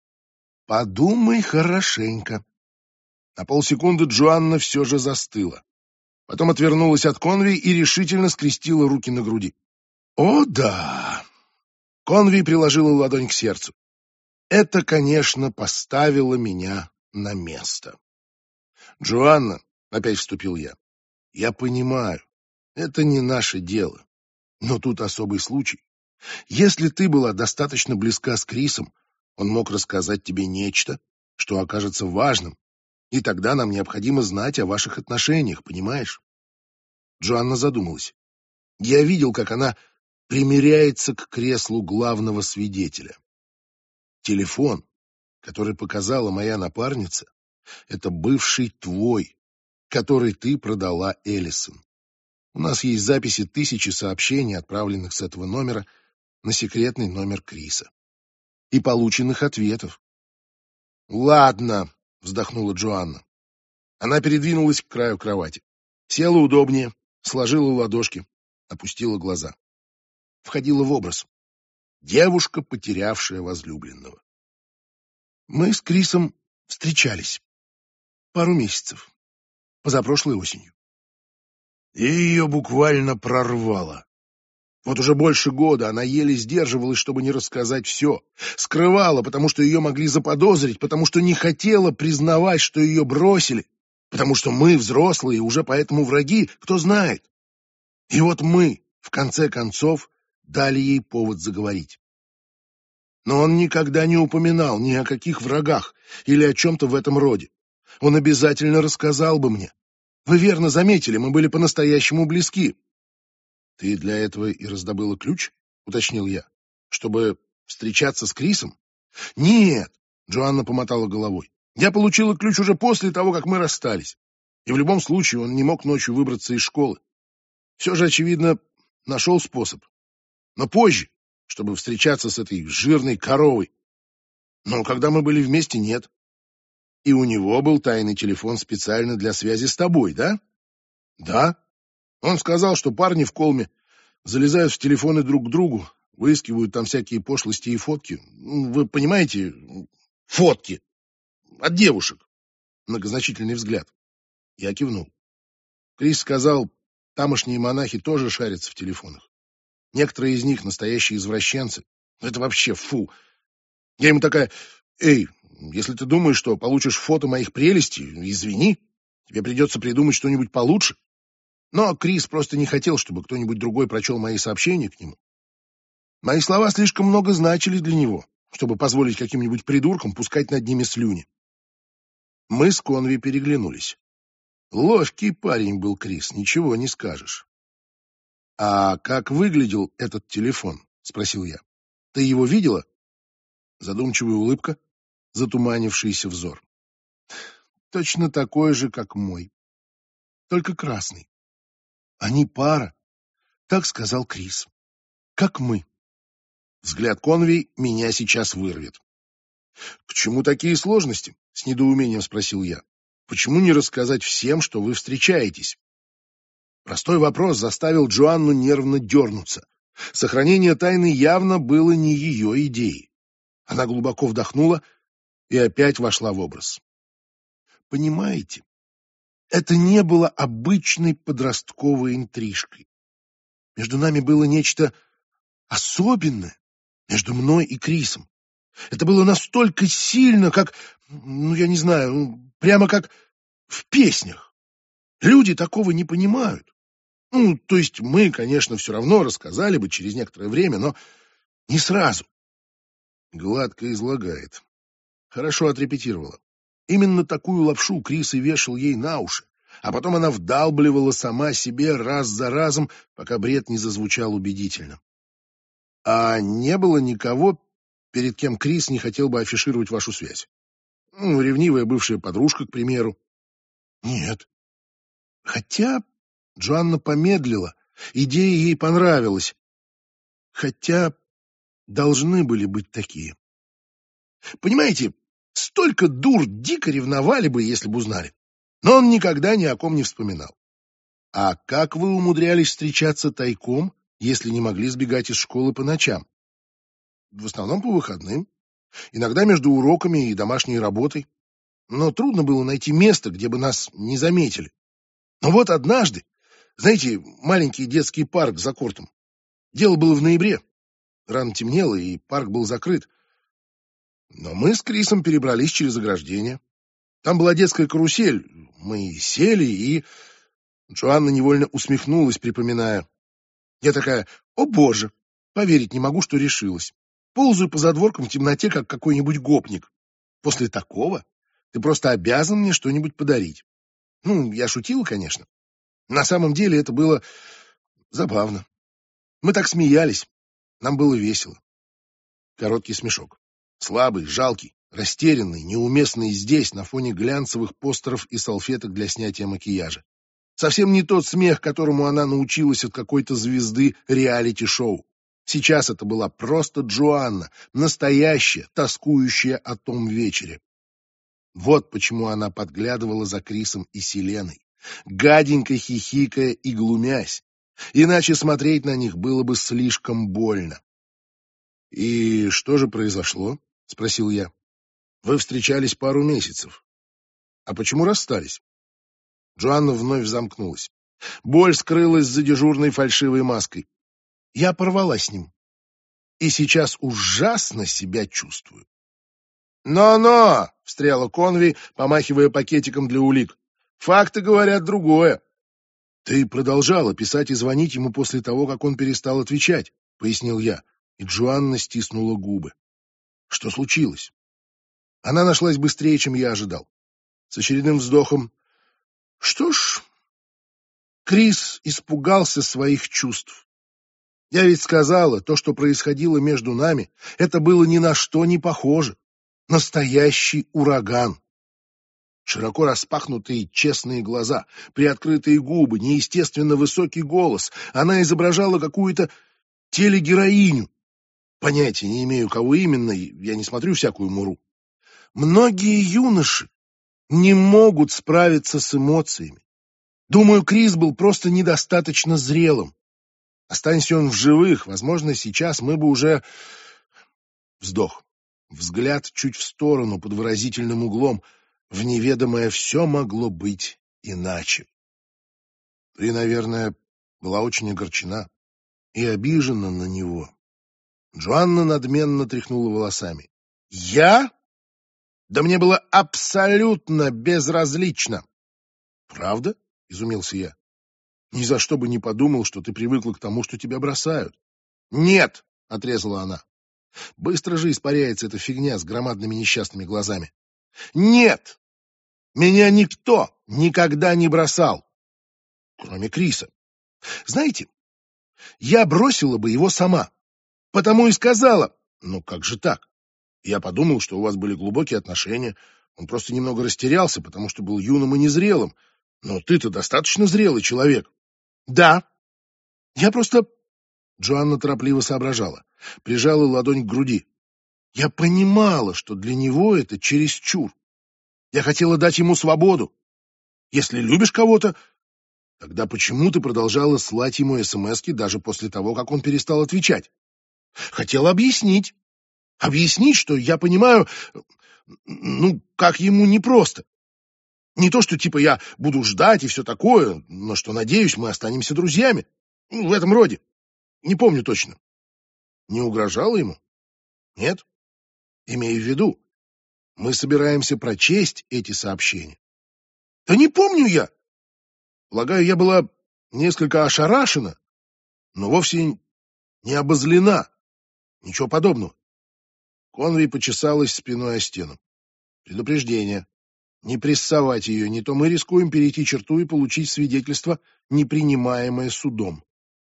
Подумай хорошенько. На полсекунды Джоанна все же застыла. Потом отвернулась от Конвей и решительно скрестила руки на груди. О, да! Конвей приложила ладонь к сердцу. Это, конечно, поставило меня на место. Джоанна, опять вступил я, я понимаю, это не наше дело. Но тут особый случай. Если ты была достаточно близка с Крисом, он мог рассказать тебе нечто, что окажется важным, и тогда нам необходимо знать о ваших отношениях, понимаешь? Джоанна задумалась. Я видел, как она примиряется к креслу главного свидетеля. Телефон, который показала моя напарница, это бывший твой, который ты продала Эллисон. У нас есть записи тысячи сообщений, отправленных с этого номера на секретный номер Криса. И полученных ответов. «Ладно», — вздохнула Джоанна. Она передвинулась к краю кровати. Села удобнее, сложила ладошки, опустила глаза. Входила в образ. Девушка, потерявшая возлюбленного. Мы с Крисом встречались. Пару месяцев. Позапрошлой осенью. И ее буквально прорвало. Вот уже больше года она еле сдерживалась, чтобы не рассказать все. Скрывала, потому что ее могли заподозрить, потому что не хотела признавать, что ее бросили, потому что мы, взрослые, уже поэтому враги, кто знает. И вот мы, в конце концов, дали ей повод заговорить. Но он никогда не упоминал ни о каких врагах или о чем-то в этом роде. Он обязательно рассказал бы мне. Вы верно заметили, мы были по-настоящему близки. Ты для этого и раздобыла ключ, уточнил я, чтобы встречаться с Крисом? Нет, Джоанна помотала головой. Я получила ключ уже после того, как мы расстались. И в любом случае он не мог ночью выбраться из школы. Все же, очевидно, нашел способ. Но позже, чтобы встречаться с этой жирной коровой. Но когда мы были вместе, нет. И у него был тайный телефон специально для связи с тобой, да? Да. Он сказал, что парни в Колме залезают в телефоны друг к другу, выискивают там всякие пошлости и фотки. Вы понимаете, фотки от девушек. Многозначительный взгляд. Я кивнул. Крис сказал, тамошние монахи тоже шарятся в телефонах. Некоторые из них настоящие извращенцы. Это вообще фу. Я ему такая, эй, если ты думаешь, что получишь фото моих прелестей, извини, тебе придется придумать что-нибудь получше. Но Крис просто не хотел, чтобы кто-нибудь другой прочел мои сообщения к нему. Мои слова слишком много значили для него, чтобы позволить каким-нибудь придуркам пускать над ними слюни. Мы с Конви переглянулись. Ловкий парень был Крис, ничего не скажешь. «А как выглядел этот телефон?» — спросил я. «Ты его видела?» Задумчивая улыбка, затуманившийся взор. «Точно такой же, как мой, только красный. Они пара, так сказал Крис. Как мы». Взгляд Конви меня сейчас вырвет. «К чему такие сложности?» — с недоумением спросил я. «Почему не рассказать всем, что вы встречаетесь?» Простой вопрос заставил Джоанну нервно дернуться. Сохранение тайны явно было не ее идеей. Она глубоко вдохнула и опять вошла в образ. «Понимаете, это не было обычной подростковой интрижкой. Между нами было нечто особенное, между мной и Крисом. Это было настолько сильно, как, ну, я не знаю, прямо как в песнях. Люди такого не понимают. Ну, то есть мы, конечно, все равно рассказали бы через некоторое время, но не сразу». Гладко излагает. Хорошо отрепетировала. Именно такую лапшу Крис и вешал ей на уши, а потом она вдалбливала сама себе раз за разом, пока бред не зазвучал убедительно. А не было никого, перед кем Крис не хотел бы афишировать вашу связь? Ну, ревнивая бывшая подружка, к примеру. Нет. Хотя Джоанна помедлила, идея ей понравилась. Хотя должны были быть такие. Понимаете, столько дур дико ревновали бы, если бы узнали. Но он никогда ни о ком не вспоминал. А как вы умудрялись встречаться тайком, если не могли сбегать из школы по ночам? В основном по выходным. Иногда между уроками и домашней работой. Но трудно было найти место, где бы нас не заметили. Но вот однажды, знаете, маленький детский парк за Кортом. Дело было в ноябре. Рано темнело, и парк был закрыт. Но мы с Крисом перебрались через ограждение. Там была детская карусель. Мы сели, и... Джоанна невольно усмехнулась, припоминая. Я такая: «О боже, поверить не могу, что решилась. Ползаю по задворкам в темноте, как какой-нибудь гопник. После такого ты просто обязан мне что-нибудь подарить». Ну, я шутила, конечно. На самом деле это было забавно. Мы так смеялись. Нам было весело. Короткий смешок. Слабый, жалкий, растерянный, неуместный здесь, на фоне глянцевых постеров и салфеток для снятия макияжа. Совсем не тот смех, которому она научилась от какой-то звезды реалити-шоу. Сейчас это была просто Джоанна, настоящая, тоскующая о том вечере. Вот почему она подглядывала за Крисом и Селеной, гаденько хихикая и глумясь. Иначе смотреть на них было бы слишком больно. «И что же произошло?» — спросил я. «Вы встречались пару месяцев. А почему расстались?» Джоанна вновь замкнулась. Боль скрылась за дежурной фальшивой маской. Я порвала с ним. И сейчас ужасно себя чувствую. «Но-но!» — встряла Конви, помахивая пакетиком для улик. «Факты говорят другое». «Ты продолжала писать и звонить ему после того, как он перестал отвечать», — пояснил я, и Джоанна стиснула губы. «Что случилось?» Она нашлась быстрее, чем я ожидал. С очередным вздохом. «Что ж...» Крис испугался своих чувств. Я ведь сказала, то, что происходило между нами, это было ни на что не похоже. Настоящий ураган. Широко распахнутые честные глаза, приоткрытые губы, неестественно высокий голос. Она изображала какую-то телегероиню. Понятия не имею, кого именно, я не смотрю всякую муру. Многие юноши не могут справиться с эмоциями. Думаю, Крис был просто недостаточно зрелым. Останься он в живых, возможно, сейчас мы бы уже... Вздох. Взгляд чуть в сторону, под выразительным углом. В неведомое все могло быть иначе. Ты, наверное, была очень огорчена и обижена на него. Джоанна надменно тряхнула волосами. Я? Да мне было абсолютно безразлично. Правда? Изумился я. Ни за что бы не подумал, что ты привыкла к тому, что тебя бросают. Нет, отрезала она. Быстро же испаряется эта фигня с громадными несчастными глазами. Нет! Меня никто никогда не бросал, кроме Криса. Знаете, я бросила бы его сама, потому и сказала. Ну как же так? Я подумал, что у вас были глубокие отношения. Он просто немного растерялся, потому что был юным и незрелым. Но ты-то достаточно зрелый человек. Да. Я просто... Джоанна торопливо соображала, прижала ладонь к груди. Я понимала, что для него это чересчур. Я хотела дать ему свободу. Если любишь кого-то, тогда почему ты продолжала слать ему смски даже после того, как он перестал отвечать? Хотела объяснить. Объяснить, что я понимаю, ну, как ему непросто. Не то, что типа я буду ждать и все такое, но что, надеюсь, мы останемся друзьями. Ну, в этом роде. Не помню точно. Не угрожала ему? Нет. Имею в виду, мы собираемся прочесть эти сообщения. Да не помню я. Полагаю, я была несколько ошарашена, но вовсе не обозлена. Ничего подобного. Конвей почесалась спиной о стену. Предупреждение. Не прессовать ее, не то мы рискуем перейти черту и получить свидетельство, не принимаемое судом.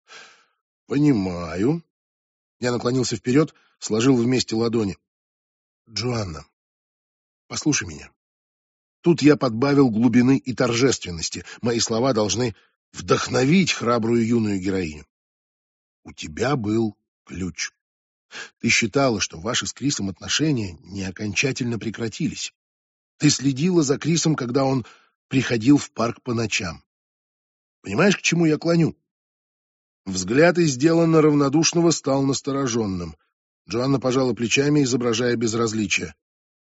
Понимаю. Я наклонился вперед, сложил вместе ладони. Джоанна, послушай меня. Тут я подбавил глубины и торжественности. Мои слова должны вдохновить храбрую юную героиню. У тебя был ключ. Ты считала, что ваши с Крисом отношения не окончательно прекратились. Ты следила за Крисом, когда он приходил в парк по ночам. Понимаешь, к чему я клоню? Взгляд из сделанно равнодушного стал настороженным. Джоанна пожала плечами, изображая безразличие.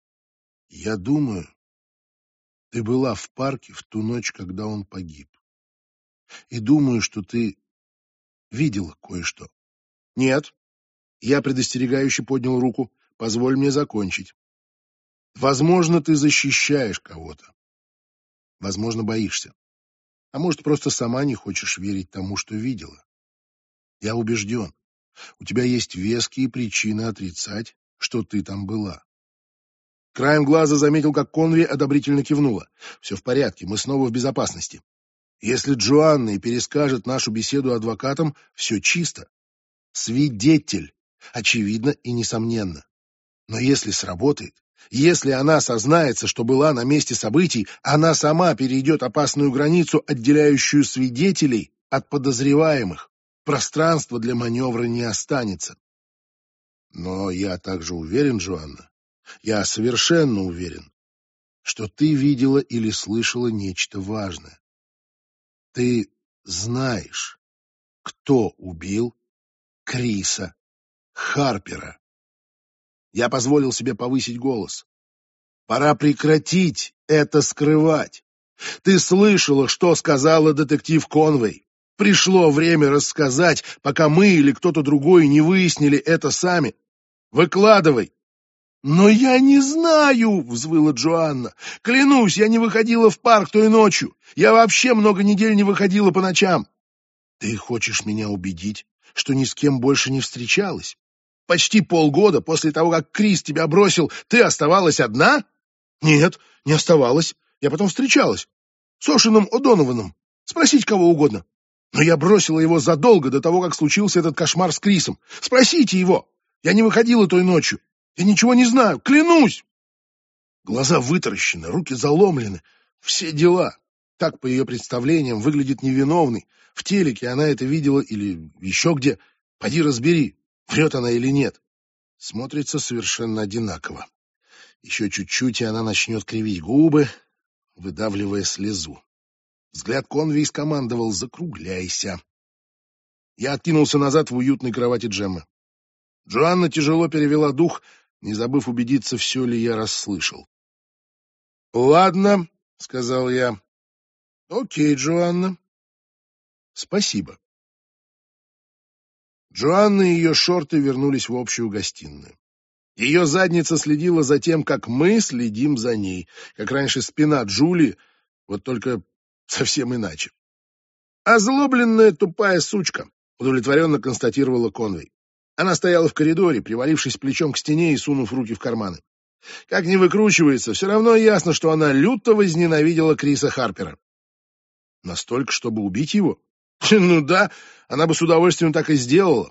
Я думаю, ты была в парке в ту ночь, когда он погиб. И думаю, что ты видела кое-что. Нет. Я предостерегающе поднял руку. Позволь мне закончить. Возможно, ты защищаешь кого-то. Возможно, боишься. А может, просто сама не хочешь верить тому, что видела. Я убежден, у тебя есть веские причины отрицать, что ты там была. Краем глаза заметил, как Конви одобрительно кивнула. Все в порядке, мы снова в безопасности. Если Джоанна и перескажет нашу беседу адвокатам, все чисто. Свидетель, очевидно и несомненно. Но если сработает, если она сознается, что была на месте событий, она сама перейдет опасную границу, отделяющую свидетелей от подозреваемых. Пространства для маневра не останется. Но я также уверен, Джоанна, я совершенно уверен, что ты видела или слышала нечто важное. Ты знаешь, кто убил Криса Харпера. Я позволил себе повысить голос. Пора прекратить это скрывать. Ты слышала, что сказала детектив Конвей. Пришло время рассказать, пока мы или кто-то другой не выяснили это сами. Выкладывай. Но я не знаю, взвыла Джоанна. Клянусь, я не выходила в парк той ночью. Я вообще много недель не выходила по ночам. Ты хочешь меня убедить, что ни с кем больше не встречалась? Почти полгода после того, как Крис тебя бросил, ты оставалась одна? Нет, не оставалась. Я потом встречалась. С Ошином О'Донованом. Спросить кого угодно. Но я бросила его задолго до того, как случился этот кошмар с Крисом. Спросите его. Я не выходила той ночью. Я ничего не знаю. Клянусь. Глаза вытаращены, руки заломлены. Все дела. Так, по ее представлениям, выглядит невиновный. В телеке она это видела или еще где. Поди разбери, врет она или нет. Смотрится совершенно одинаково. Еще чуть-чуть, и она начнет кривить губы, выдавливая слезу. Взгляд Конви скомандовал: «Закругляйся». Я откинулся назад в уютной кровати Джеммы. Джоанна тяжело перевела дух, не забыв убедиться, все ли я расслышал. «Ладно», — сказал я. «Окей, Джоанна. Спасибо». Джоанна и ее шорты вернулись в общую гостиную. Ее задница следила за тем, как мы следим за ней, как раньше спина Джули, вот только совсем иначе. Озлобленная тупая сучка, удовлетворенно констатировала Конвей. Она стояла в коридоре, привалившись плечом к стене и сунув руки в карманы. Как ни выкручивается, все равно ясно, что она люто возненавидела Криса Харпера. Настолько, чтобы убить его? Ну да, она бы с удовольствием так и сделала.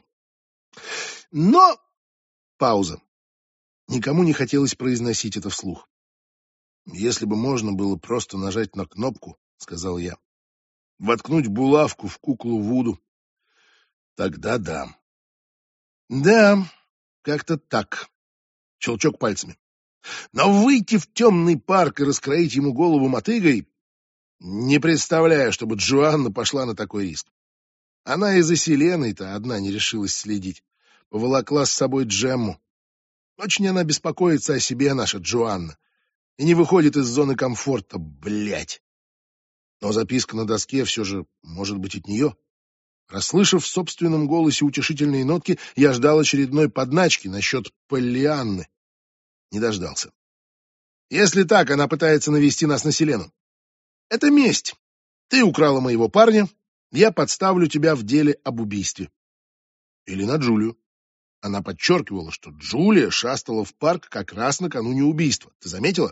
Но... Пауза. Никому не хотелось произносить это вслух. «Если бы можно было просто нажать на кнопку, — сказал я, — воткнуть булавку в куклу Вуду, тогда да». «Да, как-то так». Щелчок пальцами. «Но выйти в темный парк и раскроить ему голову мотыгой... Не представляю, чтобы Джоанна пошла на такой риск. Она и за Селеной-то одна не решилась следить. Поволокла с собой Джемму. Очень она беспокоится о себе, наша Джоанна, и не выходит из зоны комфорта, блядь. Но записка на доске все же может быть от нее». Расслышав в собственном голосе утешительные нотки, я ждал очередной подначки насчет Поллианны. Не дождался. «Если так, она пытается навести нас на Селену. Это месть. Ты украла моего парня, я подставлю тебя в деле об убийстве». Или на Джулию. Она подчеркивала, что Джулия шастала в парк как раз накануне убийства. Ты заметила?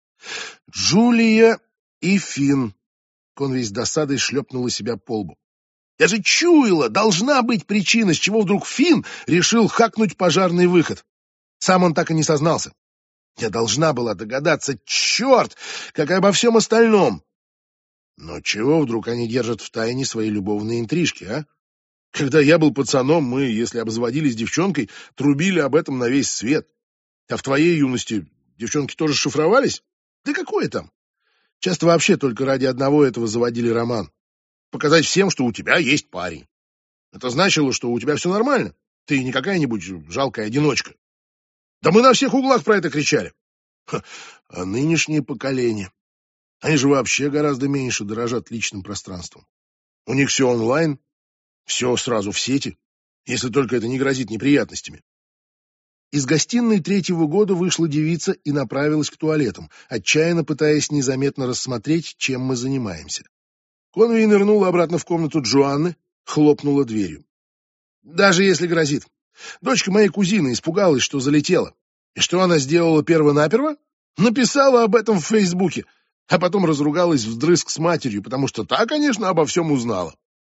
Джулия и Финн. Конвей с досадой шлепнула себя по лбу. Я же чуяла, должна быть причина, с чего вдруг Финн решил хакнуть пожарный выход. Сам он так и не сознался. Я должна была догадаться, черт, как и обо всем остальном. Но чего вдруг они держат в тайне свои любовные интрижки, а? Когда я был пацаном, мы, если обзаводились девчонкой, трубили об этом на весь свет. А в твоей юности девчонки тоже шифровались? Да какое там? Часто вообще только ради одного этого заводили роман. Показать всем, что у тебя есть парень. Это значило, что у тебя все нормально. Ты не какая-нибудь жалкая одиночка. Да мы на всех углах про это кричали. Ха, а нынешнее поколение, они же вообще гораздо меньше дорожат личным пространством. У них все онлайн, все сразу в сети, если только это не грозит неприятностями. Из гостиной третьего года вышла девица и направилась к туалетам, отчаянно пытаясь незаметно рассмотреть, чем мы занимаемся. Конвей нырнула обратно в комнату Джоанны, хлопнула дверью. Даже если грозит. Дочка моей кузины испугалась, что залетела. И что она сделала перво-наперво? Написала об этом в Фейсбуке, а потом разругалась вдрызг с матерью, потому что та, конечно, обо всем узнала.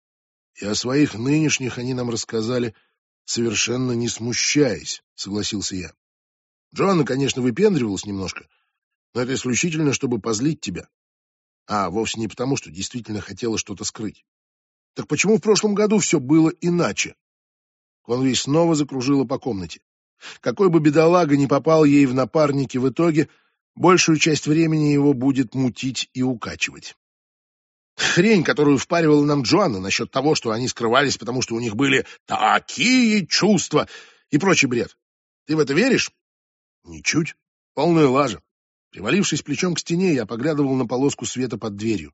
И о своих нынешних они нам рассказали, совершенно не смущаясь, согласился я. Джоанна, конечно, выпендривалась немножко, но это исключительно, чтобы позлить тебя. А вовсе не потому, что действительно хотела что-то скрыть. Так почему в прошлом году все было иначе? Конвей снова закружила по комнате. Какой бы бедолага ни попал ей в напарники в итоге, большую часть времени его будет мутить и укачивать. Хрень, которую впаривала нам Джоанна насчет того, что они скрывались, потому что у них были такие чувства и прочий бред. Ты в это веришь? Ничуть. Полная лажа. Привалившись плечом к стене, я поглядывал на полоску света под дверью.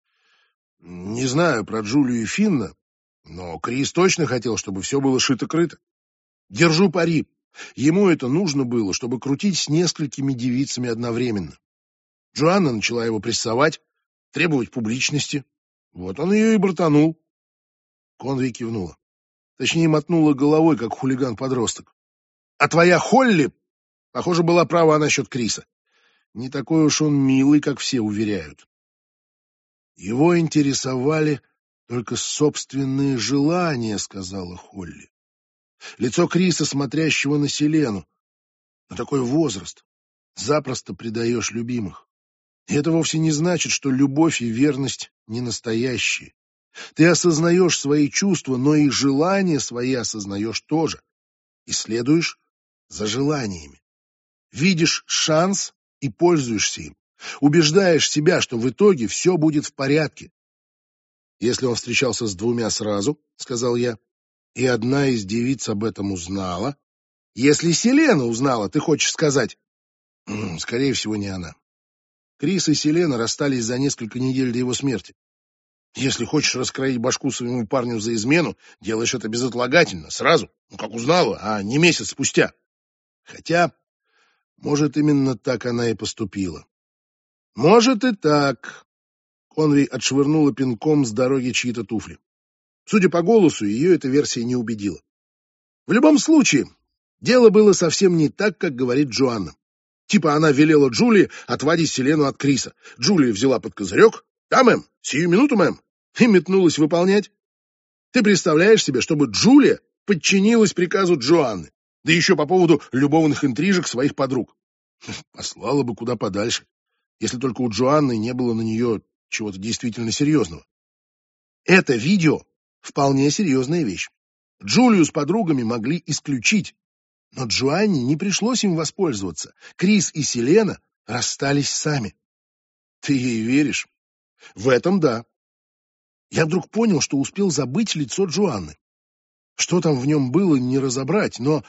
Не знаю про Джулию и Финна, но Крис точно хотел, чтобы все было шито-крыто. Держу пари. Ему это нужно было, чтобы крутить с несколькими девицами одновременно. Джоанна начала его прессовать, требовать публичности. Вот он ее и бортанул. Конвей кивнула. Точнее, мотнула головой, как хулиган-подросток. А твоя Холли, похоже, была права насчет Криса. Не такой уж он милый, как все уверяют. Его интересовали только собственные желания, сказала Холли. Лицо Криса, смотрящего на Селену. На такой возраст. Запросто предаешь любимых. И это вовсе не значит, что любовь и верность не настоящие. Ты осознаешь свои чувства, но и желания свои осознаешь тоже. И следуешь за желаниями. Видишь шанс и пользуешься им. Убеждаешь себя, что в итоге все будет в порядке. Если он встречался с двумя сразу, сказал я, и одна из девиц об этом узнала. Если Селена узнала, ты хочешь сказать? Скорее всего, не она. Крис и Селена расстались за несколько недель до его смерти. Если хочешь раскроить башку своему парню за измену, делаешь это безотлагательно, сразу, ну как узнала, а не месяц спустя. Хотя, может, именно так она и поступила. Может и так. Конвей отшвырнула пинком с дороги чьи-то туфли. Судя по голосу, ее эта версия не убедила. В любом случае, дело было совсем не так, как говорит Джоанна. Типа она велела Джулии отвадить Селену от Криса. Джулия взяла под козырек. «Да, мэм, сию минуту, мэм», и метнулась выполнять. Ты представляешь себе, чтобы Джулия подчинилась приказу Джоанны, да еще по поводу любовных интрижек своих подруг? Послала бы куда подальше, если только у Джоанны не было на нее чего-то действительно серьезного. Это видео вполне серьезная вещь. Джулию с подругами могли исключить, но Джоанне не пришлось им воспользоваться. Крис и Селена расстались сами. Ты ей веришь? В этом да. Я вдруг понял, что успел забыть лицо Джоанны. Что там в нем было, не разобрать, но...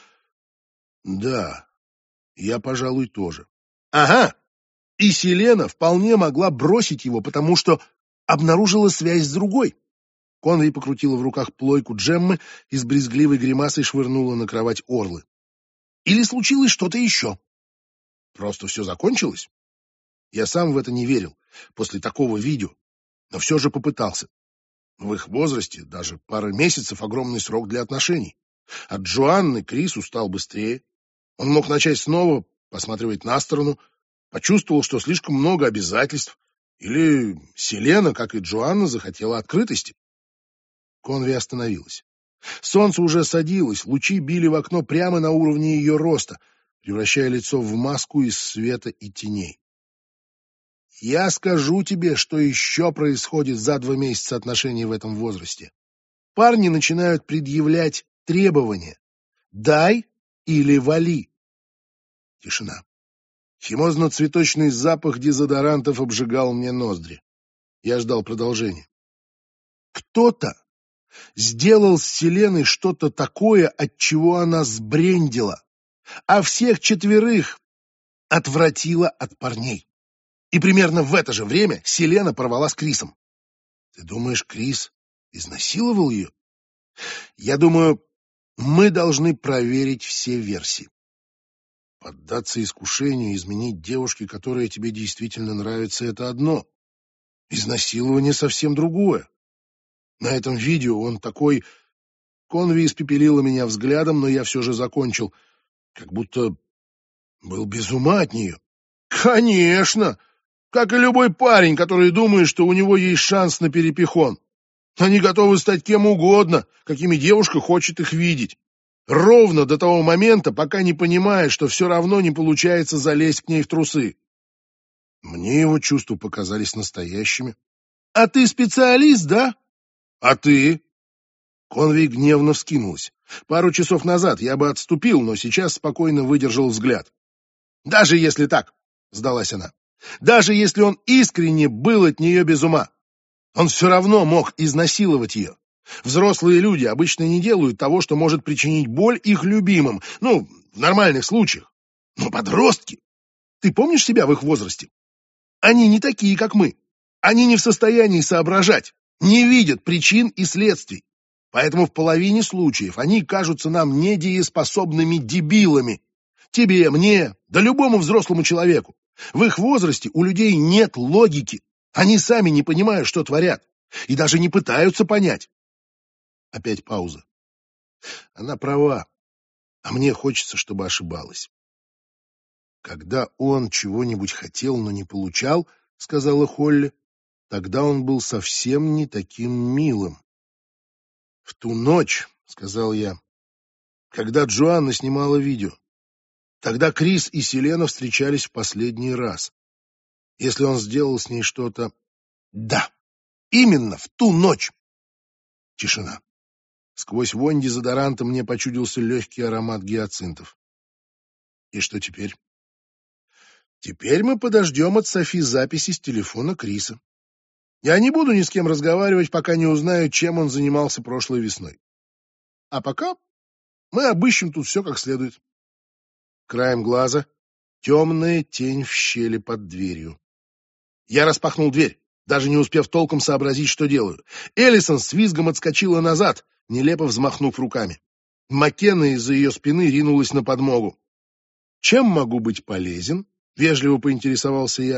Да, я, пожалуй, тоже. Ага, и Селена вполне могла бросить его, потому что обнаружила связь с другой. Конвей покрутила в руках плойку Джеммы и с брезгливой гримасой швырнула на кровать Орлы. Или случилось что-то еще? Просто все закончилось? Я сам в это не верил после такого видео, но все же попытался. В их возрасте даже пара месяцев — огромный срок для отношений. От Джоанны Крис устал быстрее. Он мог начать снова посматривать на сторону, почувствовал, что слишком много обязательств, или Селена, как и Джоанна, захотела открытости. Конвей остановилась. Солнце уже садилось, лучи били в окно прямо на уровне ее роста, превращая лицо в маску из света и теней. Я скажу тебе, что еще происходит за два месяца отношений в этом возрасте. Парни начинают предъявлять требования. Дай или вали. Тишина. Химозно-цветочный запах дезодорантов обжигал мне ноздри. Я ждал продолжения. Кто-то сделал с Селеной что-то такое, от чего она сбрендила, а всех четверых отвратила от парней. И примерно в это же время Селена порвала с Крисом. Ты думаешь, Крис изнасиловал ее? Я думаю, мы должны проверить все версии. Поддаться искушению, изменить девушке, которая тебе действительно нравится, это одно. Изнасилование совсем другое. На этом видео он такой... Конвей испепелила меня взглядом, но я все же закончил. Как будто был без ума от нее. Конечно! Как и любой парень, который думает, что у него есть шанс на перепихон. Они готовы стать кем угодно, какими девушка хочет их видеть. Ровно до того момента, пока не понимает, что все равно не получается залезть к ней в трусы. Мне его чувства показались настоящими. А ты специалист, да? А ты? Конвей гневно вскинулась. Пару часов назад я бы отступил, но сейчас спокойно выдержал взгляд. Даже если так, сдалась она. Даже если он искренне был от нее без ума, он все равно мог изнасиловать ее. Взрослые люди обычно не делают того, что может причинить боль их любимым, ну, в нормальных случаях. Но подростки, ты помнишь себя в их возрасте? Они не такие, как мы. Они не в состоянии соображать, не видят причин и следствий. Поэтому в половине случаев они кажутся нам недееспособными дебилами. Тебе, мне, да любому взрослому человеку. В их возрасте у людей нет логики. Они сами не понимают, что творят. И даже не пытаются понять. Опять пауза. Она права. А мне хочется, чтобы ошибалась. Когда он чего-нибудь хотел, но не получал, сказала Холли, тогда он был совсем не таким милым. В ту ночь, сказал я, когда Джоанна снимала видео, тогда Крис и Селена встречались в последний раз. Если он сделал с ней что-то... Да, именно в ту ночь. Тишина. Сквозь вонь дезодоранта мне почудился легкий аромат гиацинтов. И что теперь? Теперь мы подождем от Софи записи с телефона Криса. Я не буду ни с кем разговаривать, пока не узнаю, чем он занимался прошлой весной. А пока мы обыщем тут все как следует. Краем глаза темная тень в щели под дверью. Я распахнул дверь, даже не успев толком сообразить, что делаю. Эллисон с визгом отскочила назад, нелепо взмахнув руками. Маккенна из-за ее спины ринулась на подмогу. «Чем могу быть полезен?» — вежливо поинтересовался я.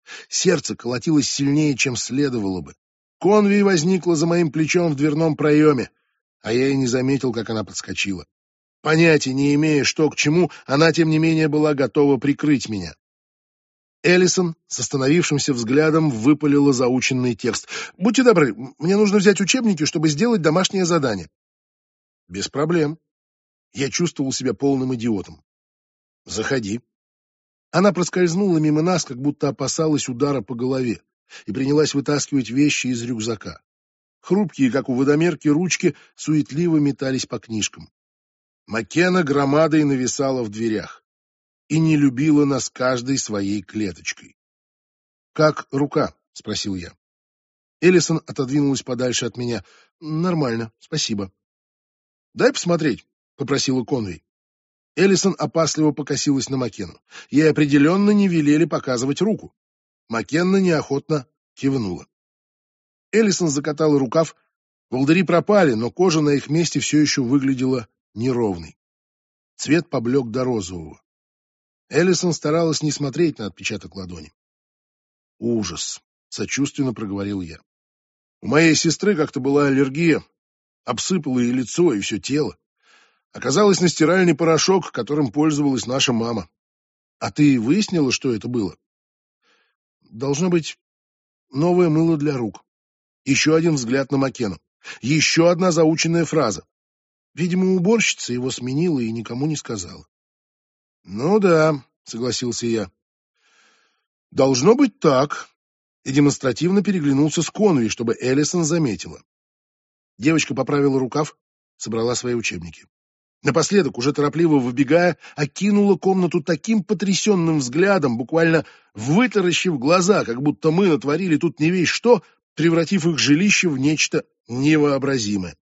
Сердце колотилось сильнее, чем следовало бы. Конви возникла за моим плечом в дверном проеме, а я и не заметил, как она подскочила. Понятия не имея, что к чему, она, тем не менее, была готова прикрыть меня. Эллисон с остановившимся взглядом выпалила заученный текст. «Будьте добры, мне нужно взять учебники, чтобы сделать домашнее задание». «Без проблем». Я чувствовал себя полным идиотом. «Заходи». Она проскользнула мимо нас, как будто опасалась удара по голове, и принялась вытаскивать вещи из рюкзака. Хрупкие, как у водомерки, ручки суетливо метались по книжкам. Маккена громадой нависала в дверях и не любила нас каждой своей клеточкой. «Как рука?» — спросил я. Эллисон отодвинулась подальше от меня. «Нормально, спасибо». «Дай посмотреть», — попросила Конвей. Эллисон опасливо покосилась на Маккену. Ей определенно не велели показывать руку. Маккенна неохотно кивнула. Эллисон закатала рукав. Волдыри пропали, но кожа на их месте все еще выглядела неровной. Цвет поблек до розового. Эллисон старалась не смотреть на отпечаток ладони. «Ужас!» — сочувственно проговорил я. «У моей сестры как-то была аллергия. Обсыпала и лицо, и все тело. Оказалось, на стиральный порошок, которым пользовалась наша мама. А ты выяснила, что это было?» «Должно быть новое мыло для рук». Еще один взгляд на Маккену. Еще одна заученная фраза. Видимо, уборщица его сменила и никому не сказала. «Ну да», — согласился я. «Должно быть так», и демонстративно переглянулся с Конви, чтобы Эллисон заметила. Девочка поправила рукав, собрала свои учебники. Напоследок, уже торопливо выбегая, окинула комнату таким потрясенным взглядом, буквально вытаращив глаза, как будто мы натворили тут не весть что, превратив их жилище в нечто невообразимое.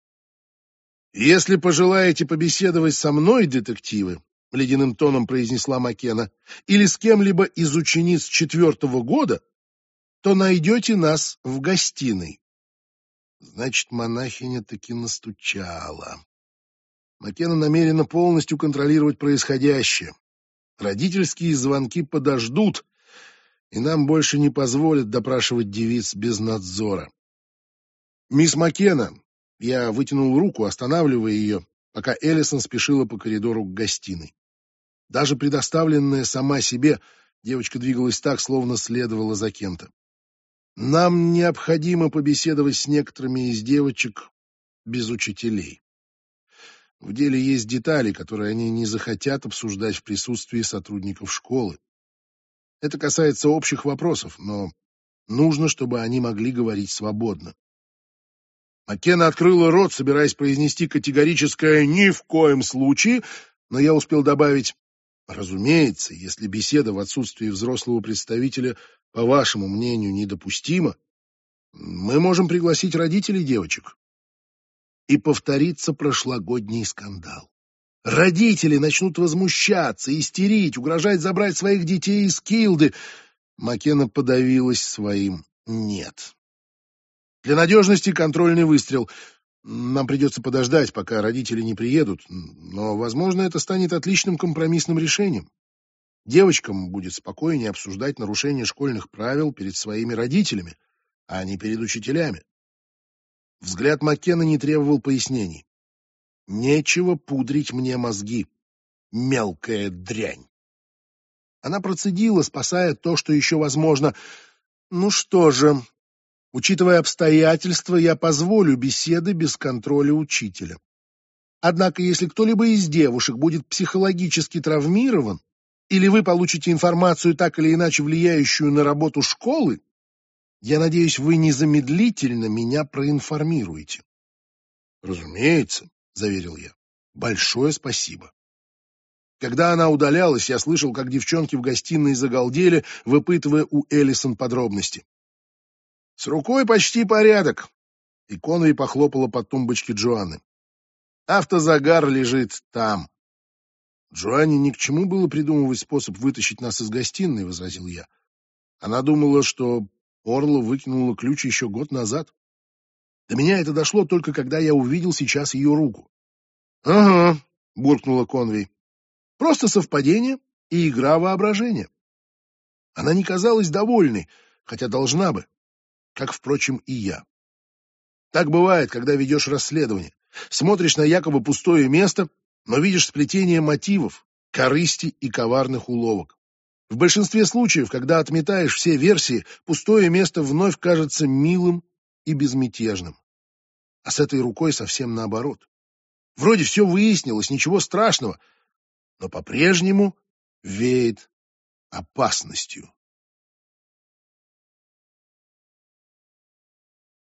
«Если пожелаете побеседовать со мной, детективы», — ледяным тоном произнесла Маккена, «или с кем-либо из учениц четвертого года, то найдете нас в гостиной». Значит, монахиня таки настучала. Маккена намерена полностью контролировать происходящее. Родительские звонки подождут, и нам больше не позволят допрашивать девиц без надзора. «Мисс Маккена», — я вытянул руку, останавливая ее, пока Эллисон спешила по коридору к гостиной. Даже предоставленная сама себе, девочка двигалась так, словно следовала за кем-то. «Нам необходимо побеседовать с некоторыми из девочек без учителей. В деле есть детали, которые они не захотят обсуждать в присутствии сотрудников школы. Это касается общих вопросов, но нужно, чтобы они могли говорить свободно». Маккена открыла рот, собираясь произнести категорическое «ни в коем случае», но я успел добавить: «Разумеется, если беседа в отсутствии взрослого представителя, по вашему мнению, недопустима, мы можем пригласить родителей девочек». И повторится прошлогодний скандал. Родители начнут возмущаться, истерить, угрожать забрать своих детей из Килды. Маккена подавилась своим «нет». Для надежности контрольный выстрел. Нам придется подождать, пока родители не приедут, но, возможно, это станет отличным компромиссным решением. Девочкам будет спокойнее обсуждать нарушение школьных правил перед своими родителями, а не перед учителями. Взгляд Маккена не требовал пояснений. Нечего пудрить мне мозги, мелкая дрянь. Она процедила, спасая то, что еще возможно. Ну что же, учитывая обстоятельства, я позволю беседы без контроля учителя. Однако, если кто-либо из девушек будет психологически травмирован, или вы получите информацию, так или иначе влияющую на работу школы, я надеюсь, вы незамедлительно меня проинформируете. Разумеется, заверил я. Большое спасибо. Когда она удалялась, я слышал, как девчонки в гостиной загалдели, выпытывая у Эллисон подробности. С рукой почти порядок. И Конвей похлопала по тумбочке Джоанны. Автозагар лежит там. Джоанне ни к чему было придумывать способ вытащить нас из гостиной, возразил я. Она думала, что Орла выкинула ключ еще год назад. До меня это дошло только когда я увидел сейчас ее руку. — Ага, — буркнула Конвей. — Просто совпадение и игра воображения. Она не казалась довольной, хотя должна бы, как, впрочем, и я. Так бывает, когда ведешь расследование. Смотришь на якобы пустое место, но видишь сплетение мотивов, корысти и коварных уловок. В большинстве случаев, когда отметаешь все версии, пустое место вновь кажется милым и безмятежным. А с этой рукой совсем наоборот. Вроде все выяснилось, ничего страшного, но по-прежнему веет опасностью.